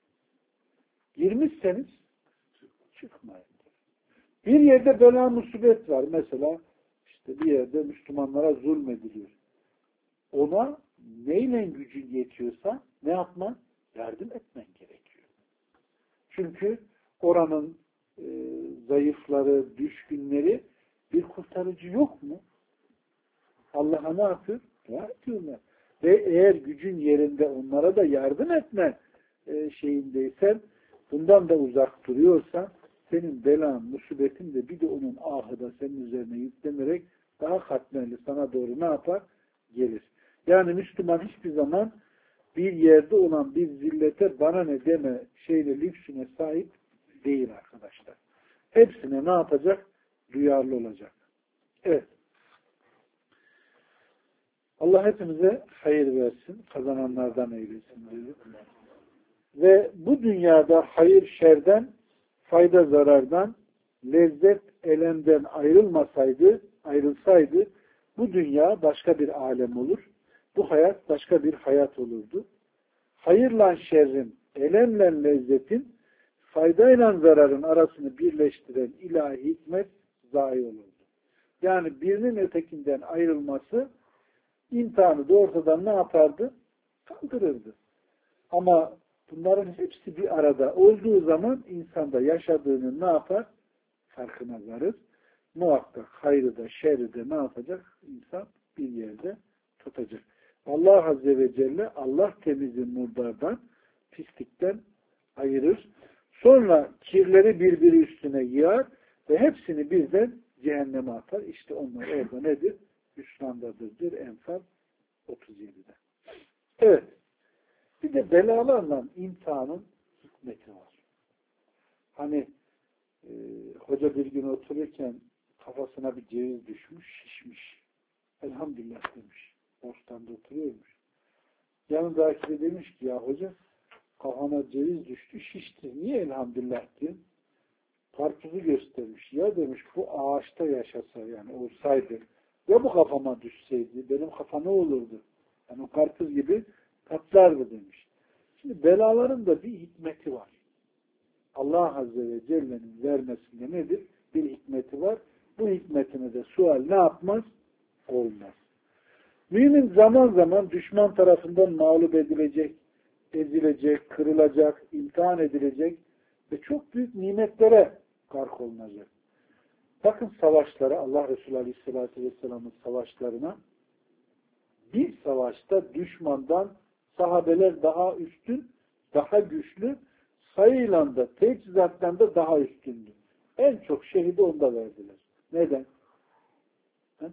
Girmişseniz çıkmayın. Bir yerde bela musibet var. Mesela işte bir yerde Müslümanlara zulmediliyor. Ona neyle gücün yetiyorsa ne yapman? Yardım etmen gerekiyor. Çünkü oranın e, zayıfları, düşkünleri, bir kurtarıcı yok mu? Allah'a ne yapıyor? Ya diyorlar. Ve eğer gücün yerinde onlara da yardım etme e, şeyindeysen, bundan da uzak duruyorsan, senin belan, musibetin de bir de onun ahı da senin üzerine yüklenerek daha katmerli sana doğru ne yapar? Gelir. Yani Müslüman hiçbir zaman bir yerde olan bir zillete bana ne deme şeyle lüksüne sahip değil arkadaşlar. Hepsine ne yapacak? Duyarlı olacak. Evet. Allah hepimize hayır versin. Kazananlardan eylesin diyor. Ve bu dünyada hayır şerden, fayda zarardan, lezzet elemden ayrılmasaydı, ayrılsaydı bu dünya başka bir alem olur. Bu hayat başka bir hayat olurdu. Hayırla şerrin, elemle lezzetin, faydayla zararın arasını birleştiren ilahi hikmet zayi olurdu. Yani birinin ötekinden ayrılması imtihanı da ortadan ne yapardı? Kaldırırdı. Ama bunların hepsi bir arada olduğu zaman insanda yaşadığını ne yapar? Farkına varır. Muhakkak hayrı da şerri de ne yapacak? İnsan bir yerde tutacak. Allah Azze ve Celle Allah temizi murdardan, pislikten ayırır. Sonra kirleri birbiri üstüne yığar ve hepsini birden cehenneme atar. İşte onlar orada nedir? Hüsrandadır diyor Enfal otuz yedide. Evet. Bir de belalarla imtihanın hikmeti var. Hani e, hoca bir gün otururken kafasına bir ceviz düşmüş, şişmiş. Elhamdülillah demiş. Bostanda oturuyormuş. Yanındaki de demiş ki ya hoca kafana ceviz düştü, şişti. Niye elhamdülillah diyor? Karpuzu göstermiş. Ya demiş bu ağaçta yaşasa yani olsaydı Ya bu kafama düşseydi, benim kafa ne olurdu? Yani o karpuz gibi patlardı demiş. Şimdi belaların da bir hikmeti var. Allah Azze ve Celle'nin vermesinde nedir? Bir hikmeti var. Bu hikmetine de sual ne yapmaz? Olmaz. Mümin zaman zaman düşman tarafından mağlup edilecek, ezilecek, kırılacak, imtihan edilecek ve çok büyük nimetlere gark olunacak. Bakın savaşlara, Allah Resulü Aleyhisselatü Vesselam'ın savaşlarına, bir savaşta düşmandan sahabeler daha üstün, daha güçlü, sayıyla da, teçhizattan da daha üstündü. En çok şehidi onda verdiler. Neden? He?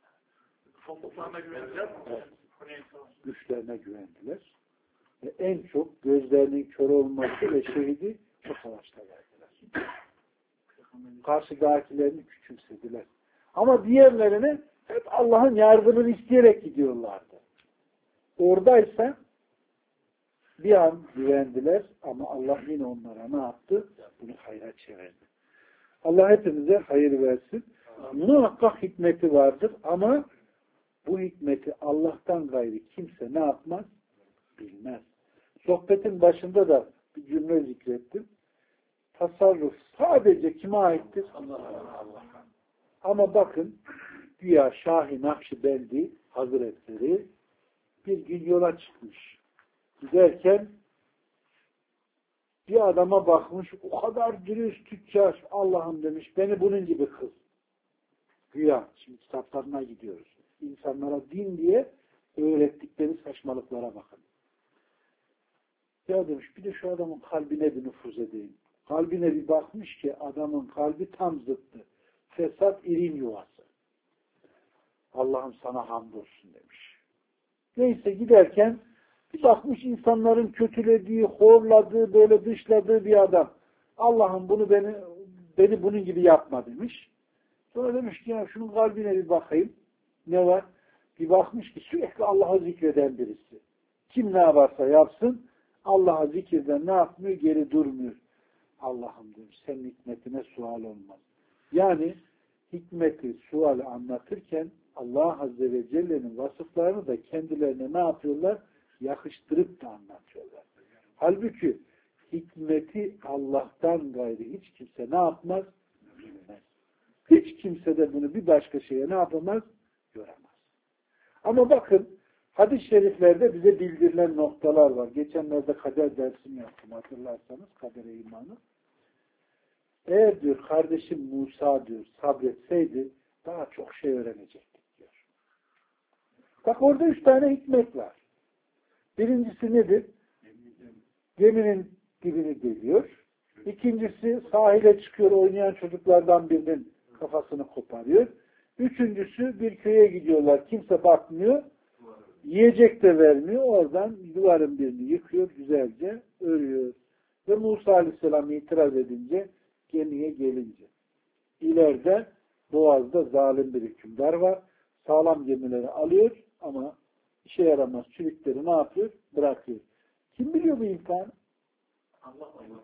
Evet. Güçlerine güvendiler. Ve en çok gözlerinin kör olması ve şehidi o savaşta verdiler. Karşıdakilerini küçümsediler. Ama diğerlerine hep Allah'ın yardımını isteyerek gidiyorlardı. Oradaysa bir an güvendiler ama Allah yine onlara ne yaptı? Bunu hayra çevirdi. Allah hepimize hayır versin. Muhakkak hikmeti vardır ama bu hikmeti Allah'tan gayrı kimse ne yapmaz? Bilmez. Sohbetin başında da bir cümle zikrettim. Tasarruf sadece kime aittir? Allah'a. Allah. Ama bakın güya Şah-ı Nakşibendi Hazretleri bir gün yola çıkmış. Giderken bir adama bakmış, o kadar dürüst tüccar, Allah'ım demiş, beni bunun gibi kıl. Güya, şimdi kitaplarına gidiyoruz. İnsanlara din diye öğrettikleri saçmalıklara bakın. Ya demiş, bir de şu adamın kalbine bir nüfuz edeyim. Kalbine bir bakmış ki adamın kalbi tam zıttı. Fesat irin yuvası. Allah'ım sana hamdolsun demiş. Neyse giderken bir bakmış insanların kötülediği, horladığı, böyle dışladığı bir adam. Allah'ım bunu beni beni bunun gibi yapma demiş. Sonra demiş ki ya şunun kalbine bir bakayım. Ne var? Bir bakmış ki sürekli Allah'ı zikreden birisi. Kim ne yaparsa yapsın Allah'a zikirden ne yapmıyor? Geri durmuyor. Allah'ım demiş senin hikmetine sual olmaz. Yani hikmeti, suali anlatırken Allah Azze ve Celle'nin vasıflarını da kendilerine ne yapıyorlar? Yakıştırıp da anlatıyorlar. Halbuki hikmeti Allah'tan gayrı hiç kimse ne yapmaz? Bilmez. Hiç kimse de bunu bir başka şeye ne yapamaz? Göremez. Ama bakın hadis-i şeriflerde bize bildirilen noktalar var. Geçenlerde kader dersini yaptım hatırlarsanız kadere imanı. Eğer diyor kardeşim Musa diyor sabretseydi daha çok şey öğrenecektik diyor. Bak orada üç tane hikmet var. Birincisi nedir? Geminin dibini deliyor. İkincisi sahile çıkıyor oynayan çocuklardan birinin kafasını koparıyor. Üçüncüsü bir köye gidiyorlar. Kimse bakmıyor. Yiyecek de vermiyor. Oradan duvarın birini yıkıyor. Güzelce örüyor. Ve Musa Aleyhisselam itiraz edince gemiye gelince. İleride Boğaz'da zalim bir hükümdar var. Sağlam gemileri alıyor ama işe yaramaz çürükleri ne yapıyor? Bırakıyor. Kim biliyor bu imtihanı? Allah Allah.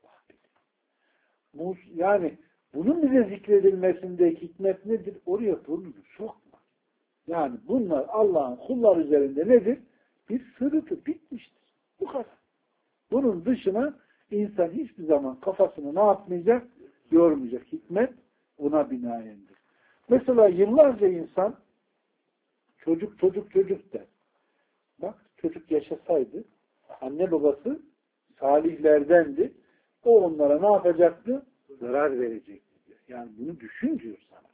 Yani bunun bize zikredilmesindeki hikmet nedir? Oraya burnunu sokma. Yani bunlar Allah'ın kullar üzerinde nedir? Bir sırrıdır. Bitmiştir. Bu kadar. Bunun dışına insan hiçbir zaman kafasını ne yapmayacak? Yormayacak. Hikmet buna binaendir. Mesela yıllarca insan çocuk çocuk çocuk der. Bak çocuk yaşasaydı anne babası salihlerdendi. O onlara ne yapacaktı? Zarar verecekti diyor. Yani bunu düşün diyor sana.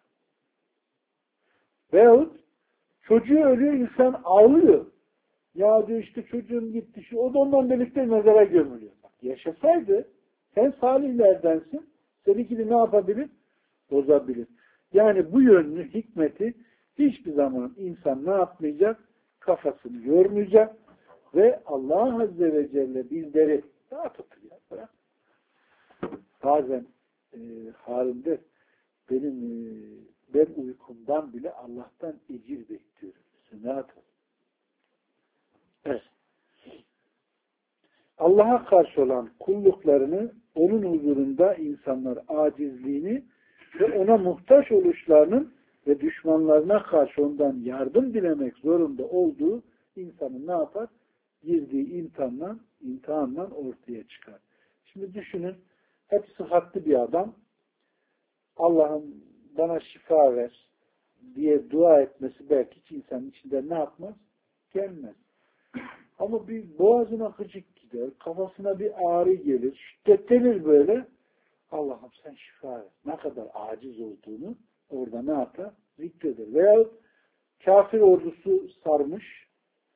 Veyahut çocuğu ölüyor insan ağlıyor. Ya diyor işte çocuğun gitti şu o da ondan birlikte mezara gömülüyor. Bak yaşasaydı sen salihlerdensin. Seninkini ne yapabilir? Bozabilir. Yani bu yönlü hikmeti hiçbir zaman insan ne yapmayacak? Kafasını yormayacak ve Allah Azze ve Celle bizleri daha tutuyor. Bırak. Bazen e, halinde benim e, ben uykumdan bile Allah'tan ecir bekliyorum. Sünnet. Evet. Allah'a karşı olan kulluklarını onun huzurunda insanlar acizliğini ve ona muhtaç oluşlarının ve düşmanlarına karşı ondan yardım dilemek zorunda olduğu insanın ne yapar? Girdiği imtihanla, imtihanla ortaya çıkar. Şimdi düşünün, hep sıhhatli bir adam, Allah'ım bana şifa ver diye dua etmesi belki hiç insanın içinde ne yapmaz? Gelmez. Ama bir boğazına gıcık gider, kafasına bir ağrı gelir, şiddetlenir böyle. Allah'ım sen şifa ver. Ne kadar aciz olduğunu orada ne yapar? Zikreder. Veya kafir ordusu sarmış,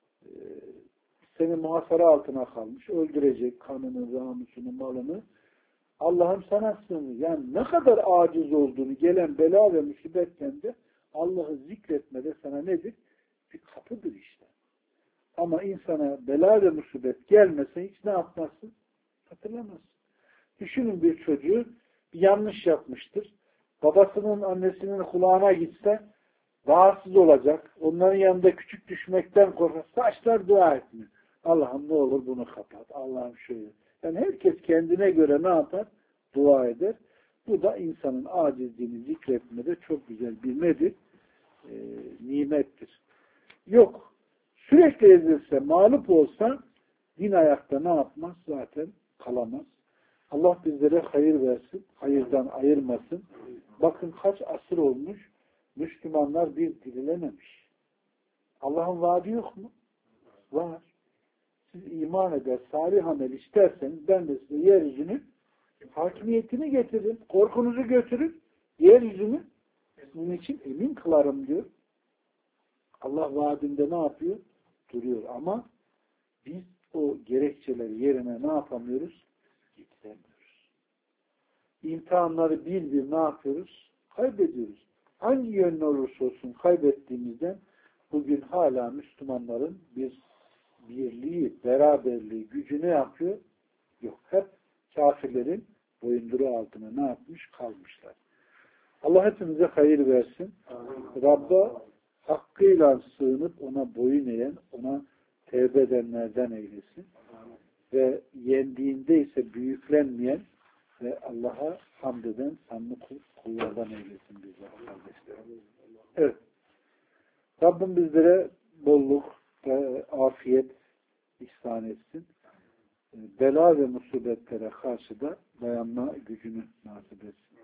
seni muhasara altına kalmış, öldürecek kanını, namusunu, malını. Allah'ım sana sığınır. Yani ne kadar aciz olduğunu gelen bela ve musibetten de Allah'ı zikretmede sana nedir? Bir kapıdır işte. Ama insana bela ve musibet gelmese hiç ne yapmazsın? Hatırlamazsın. Düşünün bir çocuğu bir yanlış yapmıştır. Babasının, annesinin kulağına gitse rahatsız olacak. Onların yanında küçük düşmekten korkar. Saçlar dua etmiyor. Allah'ım ne olur bunu kapat. Allah'ım şöyle. Yani herkes kendine göre ne yapar? Dua eder. Bu da insanın acizliğini zikretmede çok güzel bir nedir? E, nimettir. Yok. Sürekli ezilse, mağlup olsa din ayakta ne yapmaz? Zaten kalamaz. Allah bizlere hayır versin. Hayırdan ayırmasın. Bakın kaç asır olmuş. Müslümanlar bir dirilememiş. Allah'ın vaadi yok mu? Var. Siz iman eder, salih amel isterseniz ben de size yeryüzünü hakimiyetini getirin. Korkunuzu götürün. Yeryüzünü sizin için emin kılarım diyor. Allah vaadinde ne yapıyor? Duruyor. Ama biz o gerekçeleri yerine ne yapamıyoruz? Getiremiyoruz. İmtihanları bir bir ne yapıyoruz? Kaybediyoruz. Hangi yönlü olursa olsun kaybettiğimizden bugün hala Müslümanların bir birliği, beraberliği, gücü ne yapıyor? Yok. Hep kafirlerin boyunduruğu altına ne yapmış? Kalmışlar. Allah hepimize hayır versin. Rabb'a hakkıyla sığınıp ona boyun eğen, ona tevbe edenlerden eylesin. Ve yendiğinde ise büyüklenmeyen ve Allah'a hamd eden sanlı kullardan eylesin bizler kardeşlerim. Evet. Rabbim bizlere bolluk ve afiyet ihsan etsin. Bela ve musibetlere karşı da dayanma gücünü nasip etsin.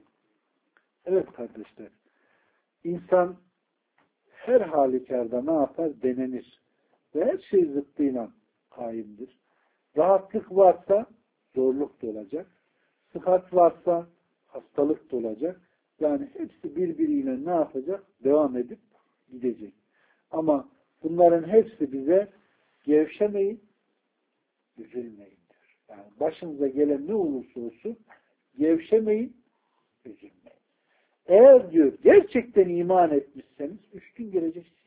Evet kardeşler. İnsan her halükarda ne yapar? Denenir. Ve her şey zıttıyla kaimdir. Rahatlık varsa zorluk da olacak. Sıhhat varsa hastalık da olacak. Yani hepsi birbiriyle ne yapacak? Devam edip gidecek. Ama bunların hepsi bize gevşemeyin, üzülmeyin diyor. Yani başınıza gelen ne olursa olsun gevşemeyin, üzülmeyin. Eğer diyor gerçekten iman etmişseniz üstün geleceksiniz.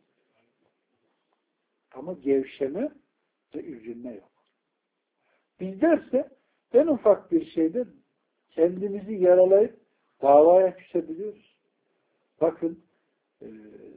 Ama gevşeme ve üzülme yok. Bizlerse en ufak bir şeyde kendimizi yaralayıp davaya küsebiliyoruz. Bakın e,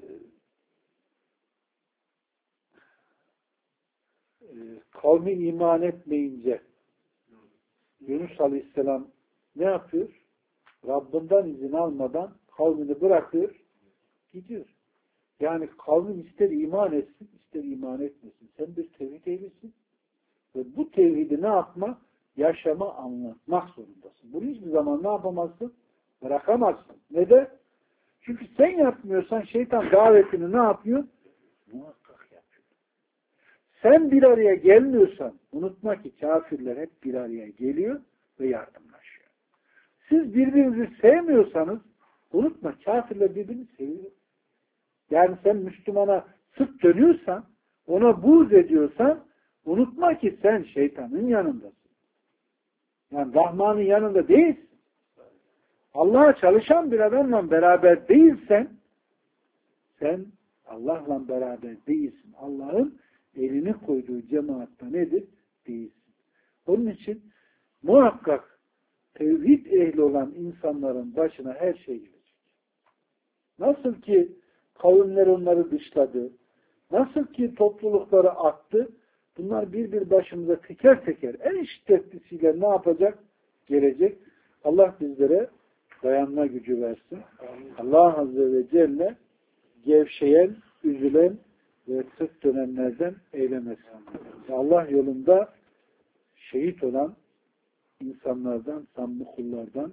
e, kavmin iman etmeyince Yunus Aleyhisselam ne yapıyor? Rabbinden izin almadan kavmini bırakıyor, gidiyor. Yani kavmin ister iman etsin, ister iman etmesin. Sen bir tevhid ehlisin ve bu tevhidi ne yapma? Yaşama, anlatmak zorundasın. Bunu hiçbir zaman ne yapamazsın? Bırakamazsın. Neden? Çünkü sen yapmıyorsan şeytan davetini ne yapıyor? Muhakkak yapıyor. Sen bir araya gelmiyorsan unutma ki kafirler hep bir araya geliyor ve yardımlaşıyor. Siz birbirinizi sevmiyorsanız unutma kafirler birbirini seviyor. Yani sen Müslümana sırt dönüyorsan, ona buğz ediyorsan unutma ki sen şeytanın yanındasın. Yani Rahman'ın yanında değilsin. Allah'a çalışan bir adamla beraber değilsen sen Allah'la beraber değilsin. Allah'ın elini koyduğu cemaatta nedir? Değilsin. Onun için muhakkak tevhid ehli olan insanların başına her şey gelecek. Nasıl ki kavimler onları dışladı, nasıl ki toplulukları attı, bunlar bir bir başımıza teker teker en şiddetlisiyle ne yapacak? Gelecek. Allah bizlere dayanma gücü versin. Allah Azze ve Celle gevşeyen, üzülen ve sırt dönenlerden eylemesin. Allah yolunda şehit olan insanlardan, samimi kullardan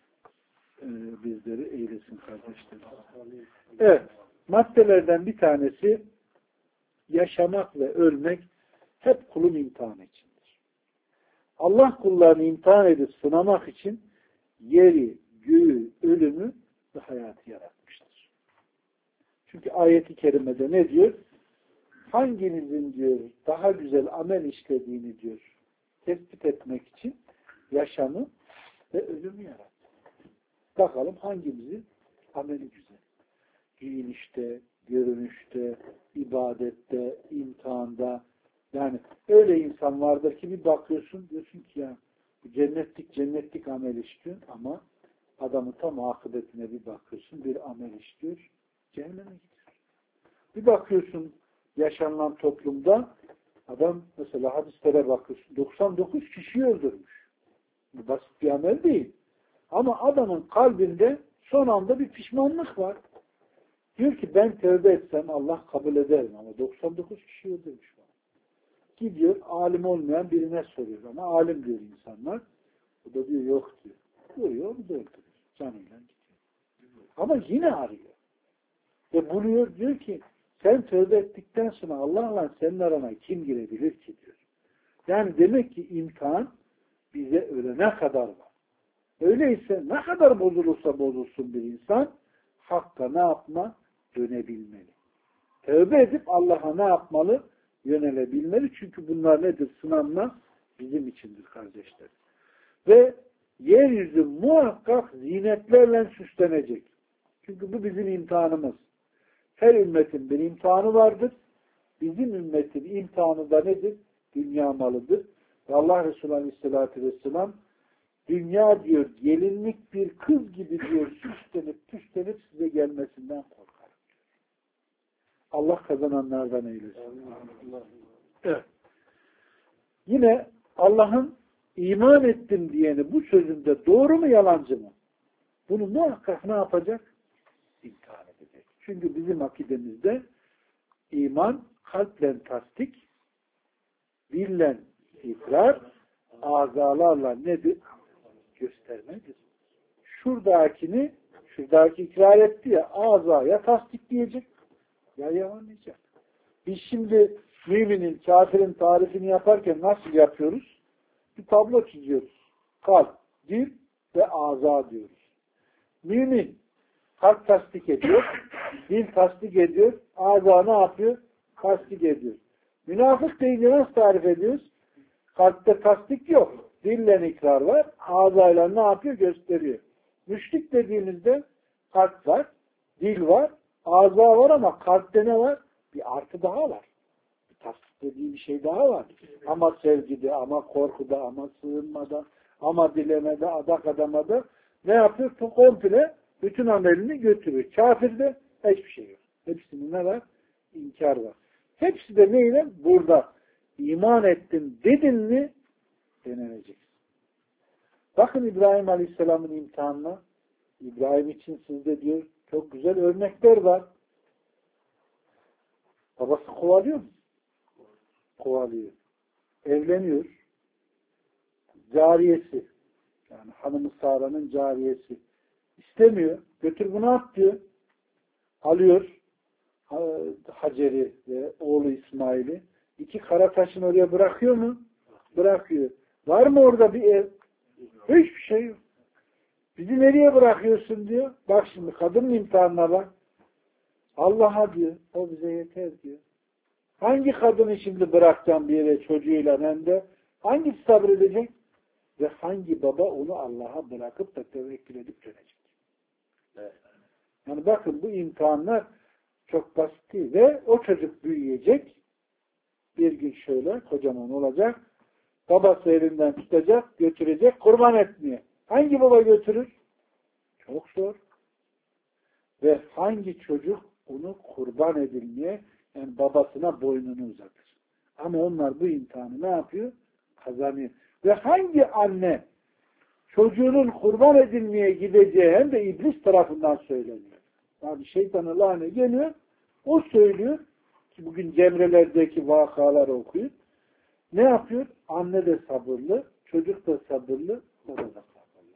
e, bizleri eylesin kardeşlerim. Evet, maddelerden bir tanesi yaşamak ve ölmek hep kulun imtihanı içindir. Allah kullarını imtihan edip sınamak için yeri, göğü, ölümü ve hayatı yaratmıştır. Çünkü ayet-i kerimede ne diyor? Hanginizin diyor daha güzel amel işlediğini diyor tespit etmek için yaşamı ve ölümü yarattı. Bakalım hangimizin ameli güzel. Giyinişte, görünüşte, ibadette, imtihanda. Yani öyle insan vardır ki bir bakıyorsun diyorsun ki ya cennetlik cennetlik amel işliyor ama adamın tam akıbetine bir bakıyorsun bir amel işliyor cehenneme gidiyor. Bir bakıyorsun yaşanılan toplumda adam mesela hadislere bakıyorsun doksan dokuz kişiyi öldürmüş. Bu basit bir amel değil. Ama adamın kalbinde son anda bir pişmanlık var. Diyor ki ben tövbe etsem Allah kabul ederim ama doksan dokuz kişi öldürmüş bana. Gidiyor alim olmayan birine soruyor ama alim diyor insanlar. O da diyor yok diyor. Vuruyor onu da öldürüyor. Canıyla gidiyor. Ama yine arıyor. Ve buluyor diyor ki sen tövbe ettikten sonra Allah'la senin arana kim girebilir ki diyor. Yani demek ki imtihan bize ölene kadar var. Öyleyse ne kadar bozulursa bozulsun bir insan hakka ne yapma? Dönebilmeli. Tövbe edip Allah'a ne yapmalı? Yönelebilmeli. Çünkü bunlar nedir? Sınanma bizim içindir kardeşler. Ve yeryüzü muhakkak zinetlerle süslenecek. Çünkü bu bizim imtihanımız. Her ümmetin bir imtihanı vardır. Bizim ümmetin imtihanı da nedir? Dünya malıdır. Ve Allah Resulü Aleyhisselatü Vesselam dünya diyor gelinlik bir kız gibi diyor süslenip püslenip size gelmesinden korkar. Allah kazananlardan eylesin. Evet. Yine Allah'ın iman ettim diyeni bu sözünde doğru mu yalancı mı? Bunu muhakkak ne yapacak? İmtihan edecek. Çünkü bizim akidemizde iman kalple tasdik, dille ikrar, azalarla nedir? Göstermedir. Şuradakini, şuradaki ikrar etti ya, azaya tasdikleyecek ya yalanlayacak. Biz şimdi müminin, kafirin tarifini yaparken nasıl yapıyoruz? Bir tablo çiziyoruz. Kalp, dil ve aza diyoruz. Mümin kalp tasdik ediyor, dil tasdik ediyor, aza ne yapıyor? Tasdik ediyor. Münafık deyince nasıl tarif ediyoruz? Kalpte tasdik yok. Dille ikrar var. Ağzayla ne yapıyor? Gösteriyor. Müşrik dediğimizde kalp var, dil var, ağza var ama kalpte ne var? Bir artı daha var. Bir tasdik dediği bir şey daha var. Ama sevgide, ama korkuda, ama sığınmada, ama dilemede, adak adamada ne yapıyor? Bu komple bütün amelini götürüyor. Kafirde hiçbir şey yok. Hepsinin ne var? İnkar var. Hepsi de neyle? Burada iman ettim dedin mi denenecek. Bakın İbrahim Aleyhisselam'ın imtihanına. İbrahim için sizde diyor çok güzel örnekler var. Babası kovalıyor mu? Kovalıyor. Evleniyor. Cariyesi. Yani hanımı Sara'nın cariyesi. İstemiyor. Götür bunu at diyor. Alıyor. Hacer'i ve oğlu İsmail'i. İki kara taşın oraya bırakıyor mu? Bırakıyor. Var mı orada bir ev? Hiçbir şey yok. Bizi nereye bırakıyorsun diyor. Bak şimdi kadının imtihanına bak. Allah'a diyor. O bize yeter diyor. Hangi kadını şimdi bırakacağım bir yere çocuğuyla hem de hangisi sabredecek? Ve hangi baba onu Allah'a bırakıp da tevekkül edip dönecek? Evet. Yani bakın bu imtihanlar çok basit değil. Ve o çocuk büyüyecek. Bir gün şöyle kocaman olacak. Babası elinden tutacak, götürecek, kurban etmeye. Hangi baba götürür? Çok zor. Ve hangi çocuk onu kurban edilmeye, yani babasına boynunu uzatır. Ama onlar bu imtihanı ne yapıyor? Kazanıyor. Ve hangi anne çocuğunun kurban edilmeye gideceği hem de iblis tarafından söyleniyor. Yani şeytanın lanı geliyor, o söylüyor ki bugün Cemre'lerdeki vakaları okuyor. Ne yapıyor? Anne de sabırlı, çocuk da sabırlı, o da sabırlı.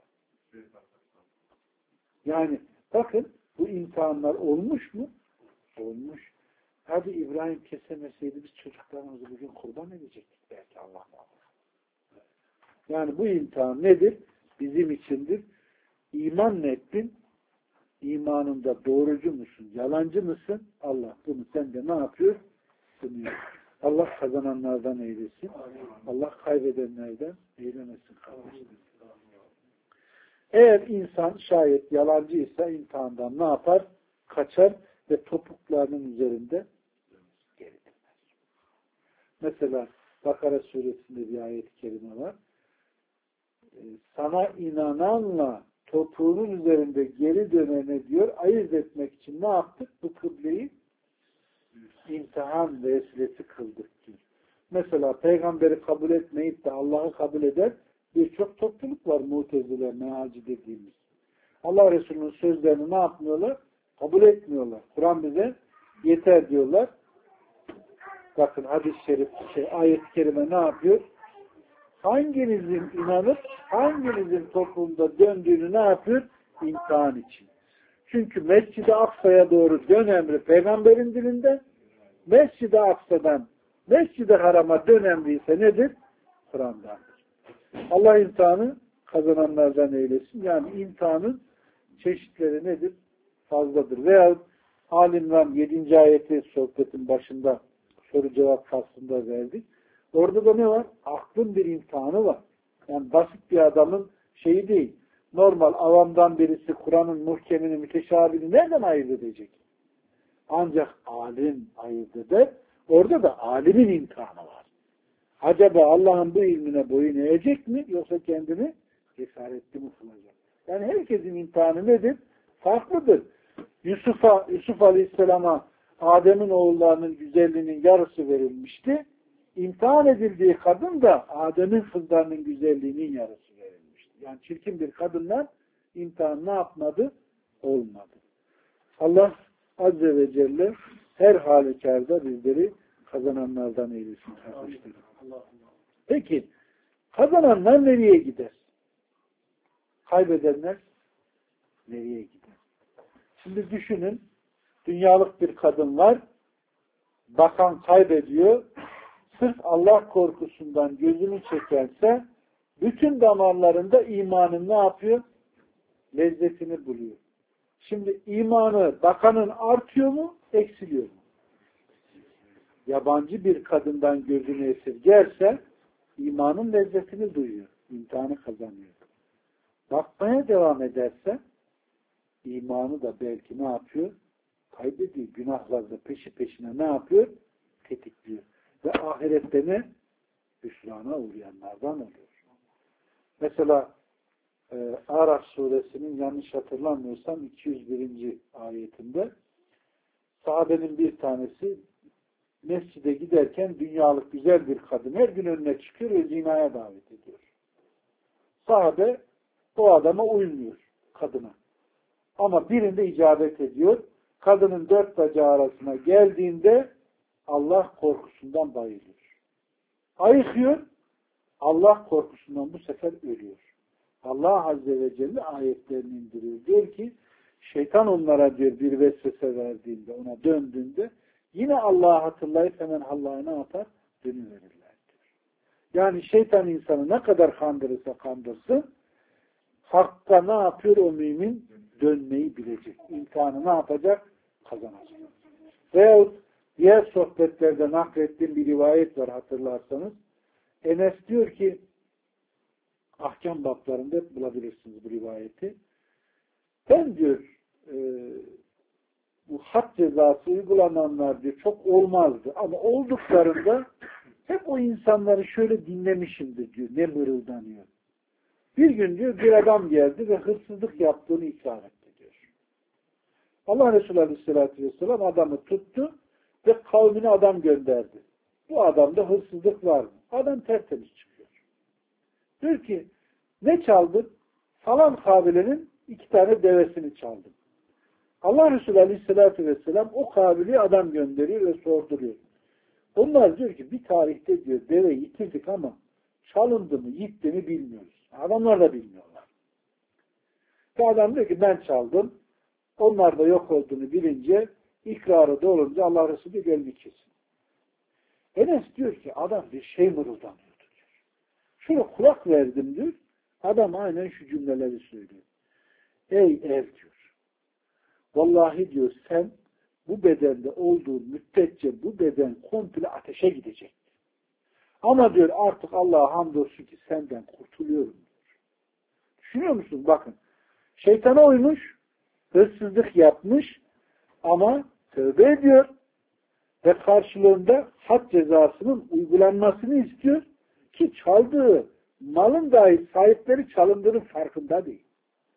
Yani bakın bu imtihanlar olmuş mu? Olmuş. Hadi İbrahim kesemeseydi biz çocuklarımızı bugün kurban edecektik belki Allah'tan. Yani bu imtihan nedir? Bizim içindir. İman mı ettin? İmanında doğrucu musun? Yalancı mısın? Allah bunu sende ne yapıyor? Sınıyor. Allah kazananlardan eylesin. Allah kaybedenlerden eylemesin kardeşlerim. Eğer insan şayet yalancıysa imtihandan ne yapar? Kaçar ve topuklarının üzerinde geri döner. Mesela Bakara suresinde bir ayet-i kerime var. Sana inananla topuğunun üzerinde geri dönene diyor, ayırt etmek için ne yaptık? Bu kıbleyi imtihan vesilesi kıldık diyor. Mesela peygamberi kabul etmeyip de Allah'ı kabul eden birçok topluluk var, Mu'tezile, Mealci dediğimiz. Allah Resulü'nün sözlerini ne yapmıyorlar? Kabul etmiyorlar. Kur'an bize yeter diyorlar. Bakın hadis-i şerif, şey, ayet-i kerime ne yapıyor? Hanginizin inanıp hanginizin toplumda döndüğünü ne yapıyor? İmtihan için. Çünkü Mescid-i Aksa'ya doğru dön emri peygamberin dilinde, Mescid-i Aksa'dan Mescid-i Haram'a dön emri ise nedir? Kur'an'dandır. Allah imtihanı kazananlardan eylesin. Yani imtihanın çeşitleri nedir? Fazladır. Veya Al-İmran yedinci ayeti sohbetin başında soru cevap faslında verdik. Orada da ne var? Aklın bir imtihanı var. Yani basit bir adamın şeyi değil. Normal avamdan birisi Kur'an'ın muhkemini, müteşabihini nereden ayırt edecek? Ancak alim ayırt eder. Orada da alimin imtihanı var. Acaba Allah'ın bu ilmine boyun eğecek mi? Yoksa kendini cesaretli mi kılacak? Yani herkesin imtihanı nedir? Farklıdır. Yusuf'a, Yusuf Aleyhisselam'a Adem'in oğullarının güzelliğinin yarısı verilmişti. İmtihan edildiği kadın da Adem'in kızlarının güzelliğinin yarısı verilmişti. Yani çirkin bir kadından imtihan ne yapmadı? Olmadı. Allah Azze ve Celle her halükarda bizleri kazananlardan eylesin kardeşlerim. Peki kazananlar nereye gider? Kaybedenler nereye gider? Şimdi düşünün, dünyalık bir kadın var, bakan kaybediyor, sırf Allah korkusundan gözünü çekerse, bütün damarlarında imanın ne yapıyor? Lezzetini buluyor. Şimdi imanı bakanın artıyor mu, eksiliyor mu? Yabancı bir kadından gözünü esirgerse, imanın lezzetini duyuyor, imtihanı kazanıyor. Bakmaya devam ederse, imanı da belki ne yapıyor? Kaybediyor. Günahlarda peşi peşine ne yapıyor? Tetikliyor. Ve ahirette ne? Hüsrana uğrayanlardan oluyor. Mesela e, Araf suresinin yanlış hatırlamıyorsam iki yüz birinci ayetinde sahabenin bir tanesi mescide giderken dünyalık güzel bir kadın her gün önüne çıkıyor ve zinaya davet ediyor. Sahabe o adama uymuyor, kadına. Ama birinde icabet ediyor. Kadının dört bacağı arasına geldiğinde Allah korkusundan bayılıyor. Ayıkıyor. Allah korkusundan bu sefer ölüyor. Allah Azze ve Celle ayetlerini indiriyor. Diyor ki şeytan onlara diyor bir vesvese verdiğinde, ona döndüğünde yine Allah'ı hatırlayıp hemen Allah'a ne yapar? Dönüverirler diyor. Yani şeytan insanı ne kadar kandırırsa kandırsın, hakka ne yapıyor o mümin? Dönmeyi bilecek. İmtihanı ne yapacak? Kazanacak. Veyahut diğer sohbetlerde naklettiğim bir rivayet var hatırlarsanız. Enes diyor ki ahkam bablarında bulabilirsiniz bu rivayeti. Ben diyor e, bu had cezası uygulananlar diyor çok olmazdı. Ama olduklarında hep o insanları şöyle dinlemişimdir diyor. Ne mırıldanıyor. Bir gün diyor bir adam geldi ve hırsızlık yaptığını ikrar etti diyor. Allah Resulü Aleyhisselatü Vesselam adamı tuttu ve kavmine adam gönderdi. Bu adamda hırsızlık var mı? Adam tertemiz çıkıyor. Diyor ki ne çaldın? Falan kabilenin iki tane devesini çaldım. Allah Resulü Aleyhisselatü Vesselam o kabileye adam gönderiyor ve sorduruyor. Onlar diyor ki bir tarihte diyor deve yitirdik ama çalındı mı gitti mi bilmiyoruz. Adamlar da bilmiyorlar. Ve adam diyor ki ben çaldım. Onlar da yok olduğunu bilince ikrarı da olunca Allah Resulü geldi kesin. Enes diyor ki adam bir şey mırıldanıyordu diyor. Şöyle kulak verdim diyor. Adam aynen şu cümleleri söylüyor. Ey ev diyor. Vallahi diyor sen bu bedende olduğun müddetçe bu beden komple ateşe gidecek. Ama diyor artık Allah'a hamdolsun ki senden kurtuluyorum diyor. Düşünüyor musun? Bakın. Şeytana uymuş, hırsızlık yapmış ama tövbe ediyor ve karşılığında had cezasının uygulanmasını istiyor ki çaldığı malın dahi sahipleri çalındığının farkında değil.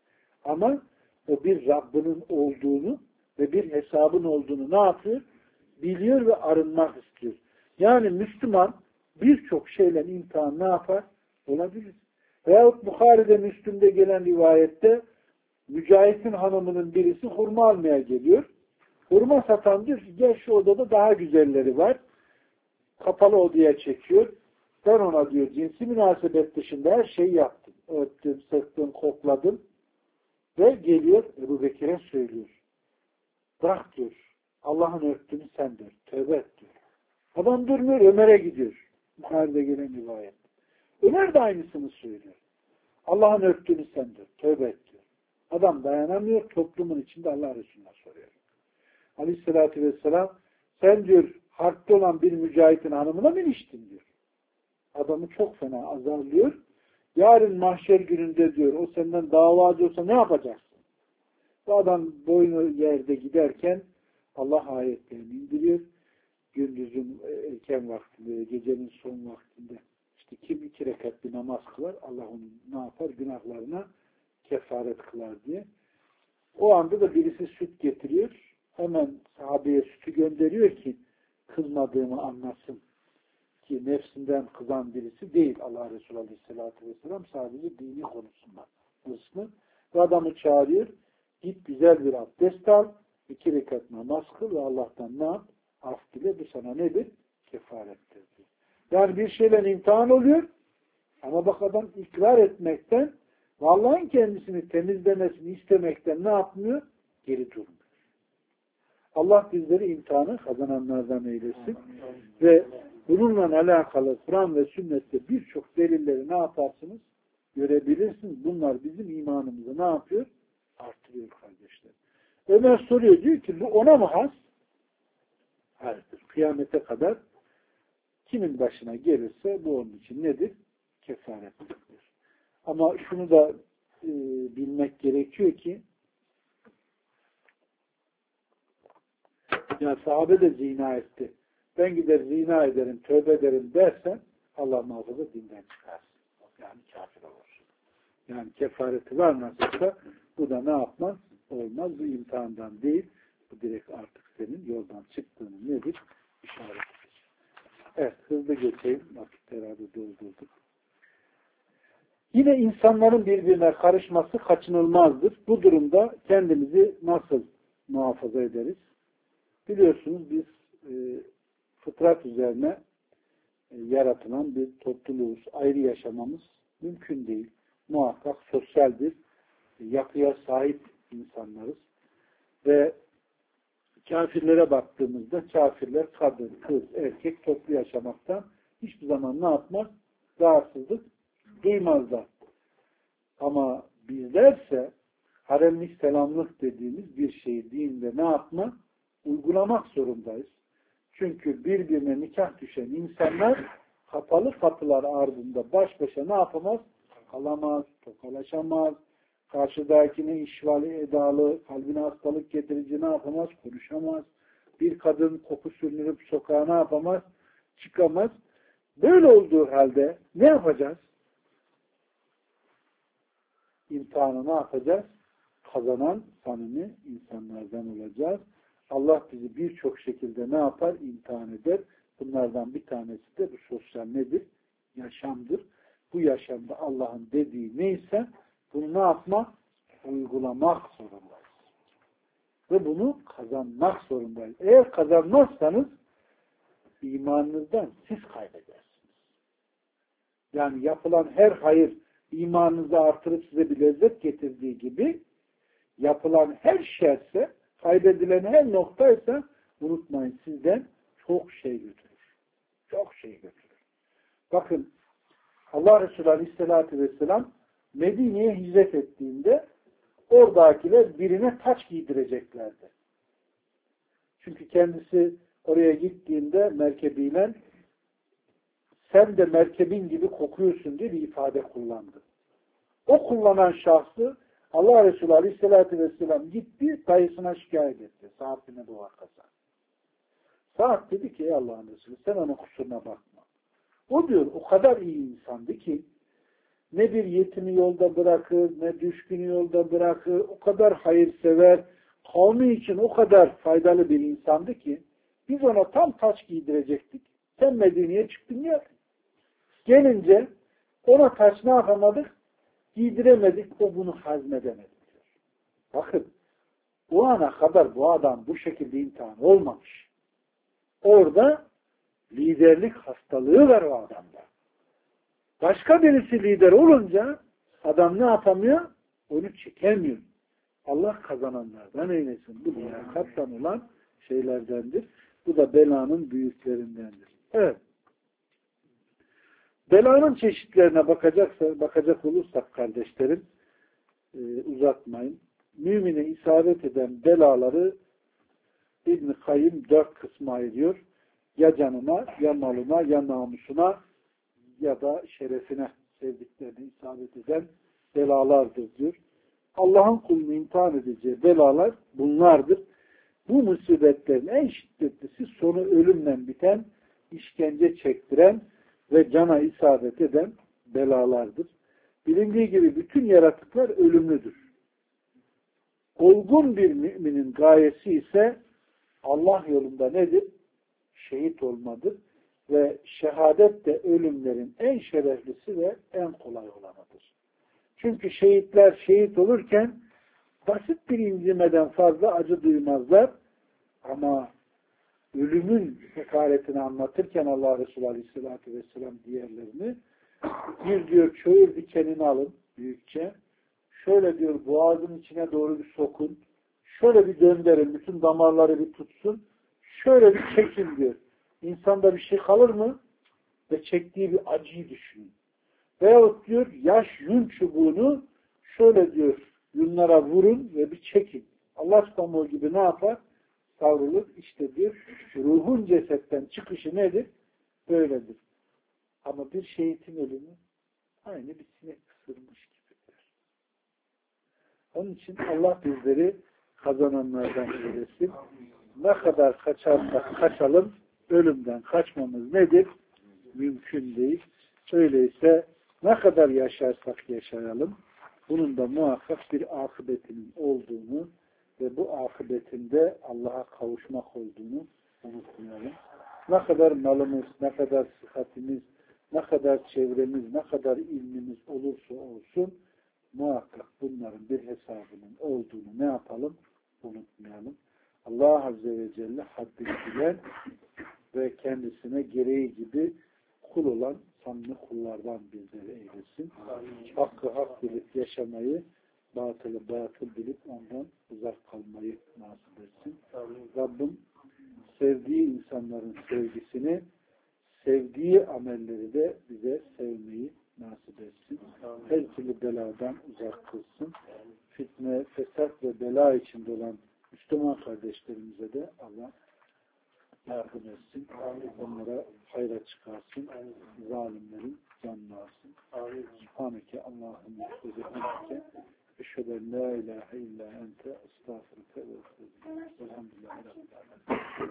Ama o bir Rabbinin olduğunu ve bir hesabın olduğunu ne yapıyor? Biliyor ve arınmak istiyor. Yani Müslüman birçok şeyle imtihan ne yapar? Olabilir. Veyahut Bukhari'de, Müslüm'de gelen rivayette Mücahit'in hanımının birisi hurma almaya geliyor. Hurma satan diyor ki gel şu odada daha güzelleri var. Kapalı odaya çekiyor. Ben ona diyor cinsi münasebet dışında her şeyi yaptım. Öptüm, sıktım, kokladım. Ve geliyor Ebu Bekir'e söylüyor. Bırak diyor. Allah'ın örttüğünü sen diyor. Tövbe et diyor. Adam durmuyor Ömer'e gidiyor. Bukhari'de gelen rivayet. Ömer de aynısını söylüyor. Allah'ın örttüğünü sen diyor. Tövbe et diyor. Adam dayanamıyor. Toplumun içinde Allah Resulü'ne soruyor. Aleyhissalatü vesselam sen diyor harpte olan bir mücahitin hanımına mı iliştin diyor. Adamı çok fena azarlıyor. Yarın mahşer gününde diyor o senden davacı olsa ne yapacaksın? Bu adam boynu yerde giderken Allah ayetlerini indiriyor. Gündüzün erken vaktinde, gecenin son vaktinde işte kim iki rekat bir namaz kılar Allah onu ne yapar? Günahlarına kefaret kılar diye. O anda da birisi süt getiriyor. Hemen sahabeye sütü gönderiyor ki kızmadığımı anlasın. Ki nefsinden kızan birisi değil Allah Resulü Aleyhisselatü Vesselam sadece dini konusunda hırslı. Ve adamı çağırıyor. Git güzel bir abdest al. İki rekat namaz kıl ve Allah'tan ne yap? Af dile. Bu sana nedir? Kefarettir diyor. Yani bir şeyle imtihan oluyor. Ama bak adam ikrar etmekten ve Allah'ın kendisini temizlemesini istemekten ne yapmıyor? Geri durmuyor. Allah bizleri imtihanı kazananlardan eylesin. Ve bununla alakalı Kur'an ve sünnette birçok delilleri ne yaparsınız? Görebilirsiniz. Bunlar bizim imanımızı ne yapıyor? Artırıyor kardeşler. Ömer soruyor diyor ki bu ona mı has? Hayırdır. Kıyamete kadar kimin başına gelirse bu onun için nedir? Kefarettir. Ama şunu da e, bilmek gerekiyor ki ya sahabe de zina etti. Ben gider zina ederim, tövbe ederim dersen Allah muhafaza dinden çıkarsın. Yani kafir olur. Yani kefareti var nasılsa bu da ne yapmaz? Olmaz. Bu imtihandan değil. Bu direkt artık senin yoldan çıktığını nedir? İşaretidir. Evet. Hızlı geçeyim. Vakit herhalde doldurduk. Yine insanların birbirine karışması kaçınılmazdır. Bu durumda kendimizi nasıl muhafaza ederiz? Biliyorsunuz biz e, fıtrat üzerine e, yaratılan bir topluluğuz. Ayrı yaşamamız mümkün değil. Muhakkak sosyal bir e, yapıya sahip insanlarız. Ve kafirlere baktığımızda kafirler kadın, kız, erkek toplu yaşamaktan hiçbir zaman ne yapmaz? Rahatsızlık duymazlar. Ama bizlerse haremlik selamlık dediğimiz bir şeyi dinde ne yapma? Uygulamak zorundayız. Çünkü birbirine nikah düşen insanlar kapalı kapılar ardında baş başa ne yapamaz? Kalamaz, tokalaşamaz, karşıdakine işvali edalı, kalbine hastalık getirici ne yapamaz? Konuşamaz. Bir kadın koku sürünürüp sokağa ne yapamaz? Çıkamaz. Böyle olduğu halde ne yapacağız? İmtihanı ne yapacağız? Kazanan samimi insanlardan olacağız. Allah bizi birçok şekilde ne yapar? İmtihan eder. Bunlardan bir tanesi de bu sosyal nedir? Yaşamdır. Bu yaşamda Allah'ın dediği neyse Bunu ne yapmak? Uygulamak zorundayız. Ve bunu kazanmak zorundayız. Eğer kazanmazsanız imanınızdan siz kaybedersiniz. Yani yapılan her hayır imanınızı artırıp size bir lezzet getirdiği gibi yapılan her şerse, kaybedilen her noktaysa unutmayın sizden çok şey götürür. Çok şey götürür. Bakın Allah Resulü Aleyhisselatü Vesselam Medine'ye hicret ettiğinde oradakiler birine taç giydireceklerdi. Çünkü kendisi oraya gittiğinde merkebiyle sen de merkebin gibi kokuyorsun diye bir ifade kullandı. O kullanan şahsı Allah Resulü Aleyhisselatü Vesselam gitti, dayısına şikayet etti. Sa'd bin Ebi Vakkas'a. Sa'd dedi ki ey Allah'ın Resulü sen onun kusuruna bakma. O diyor o kadar iyi insandı ki ne bir yetimi yolda bırakır, ne düşkünü yolda bırakır, o kadar hayırsever, kavmi için o kadar faydalı bir insandı ki biz ona tam taç giydirecektik. Sen Medine'ye çıktın ya. Gelince ona taç ne yapamadık? Giydiremedik, o bunu hazmedemedi diyor. Bakın, o ana kadar bu adam bu şekilde imtihan olmamış. Orada liderlik hastalığı var o adamda. Başka birisi lider olunca adam ne yapamıyor? Onu çekemiyor. Allah kazananlardan eylesin. Bu liyakattan olan şeylerdendir. Bu da belanın büyüklerindendir. Evet. Belanın çeşitlerine bakacaksa, bakacak olursak kardeşlerim, e, uzatmayın. Mümine isabet eden belaları İbn-i Kayyım dört kısma ayırıyor. Ya canına, ya malına, ya namusuna ya da şerefine sevdiklerine isabet eden belalardır diyor. Allah'ın kulunu imtihan edeceği belalar bunlardır. Bu musibetlerin en şiddetlisi sonu ölümle biten, işkence çektiren ve cana isabet eden belalardır. Bilindiği gibi bütün yaratıklar ölümlüdür. Olgun bir müminin gayesi ise Allah yolunda nedir? Şehit olmadır. Ve şehadet de ölümlerin en şereflisi ve en kolay olanıdır. Çünkü şehitler şehit olurken basit bir incimeden fazla acı duymazlar. Ama ölümün hakaretini anlatırken Allah Resulü Aleyhisselatü Vesselam diğerlerini bir diyor çöğür dikenini alın büyükçe. Şöyle diyor boğazın içine doğru bir sokun. Şöyle bir döndürün. Bütün damarları bir tutsun. Şöyle bir çekin diyor. İnsanda bir şey kalır mı? Ve çektiği bir acıyı düşünün. Veyahut diyor yaş yün çubuğunu şöyle diyor yünlara vurun ve bir çekin. Allah pamuğu gibi ne yapar? Savrulur. İşte diyor ruhun cesetten çıkışı nedir? Böyledir. Ama bir şehitin ölümü aynı bir sinek ısırmış gibidir. Onun için Allah bizleri kazananlardan eylesin. Ne kadar kaçarsak kaçalım ölümden kaçmamız nedir? Mümkün değil. Öyleyse ne kadar yaşarsak yaşayalım bunun da muhakkak bir akıbetinin olduğunu ve bu akıbetinde Allah'a kavuşmak olduğunu unutmayalım. Ne kadar malımız, ne kadar sıhhatimiz, ne kadar çevremiz, ne kadar ilmimiz olursa olsun muhakkak bunların bir hesabının olduğunu ne yapalım? Unutmayalım. Allah Azze ve Celle haddini bilen ve kendisine gereği gibi kul olan samimi kullardan bizleri eylesin. Hakkı hak bilip yaşamayı, batılı batıl bilip ondan uzak kalmayı nasip etsin. Rabbim sevdiği insanların sevgisini, sevdiği amelleri de bize sevmeyi nasip etsin. Her türlü beladan uzak kılsın. Fitne, fesat ve bela içinde olan Müslüman kardeşlerimize de Allah yardım etsin. Onlara hayra çıkarsın. Zalimlerin canını alsın. Subhaneke Allahümme ve bihamdike eşhedü en la ilahe illa ente estağfurüke ve estağfurüke. Elhamdülillahi Rabbil alemin.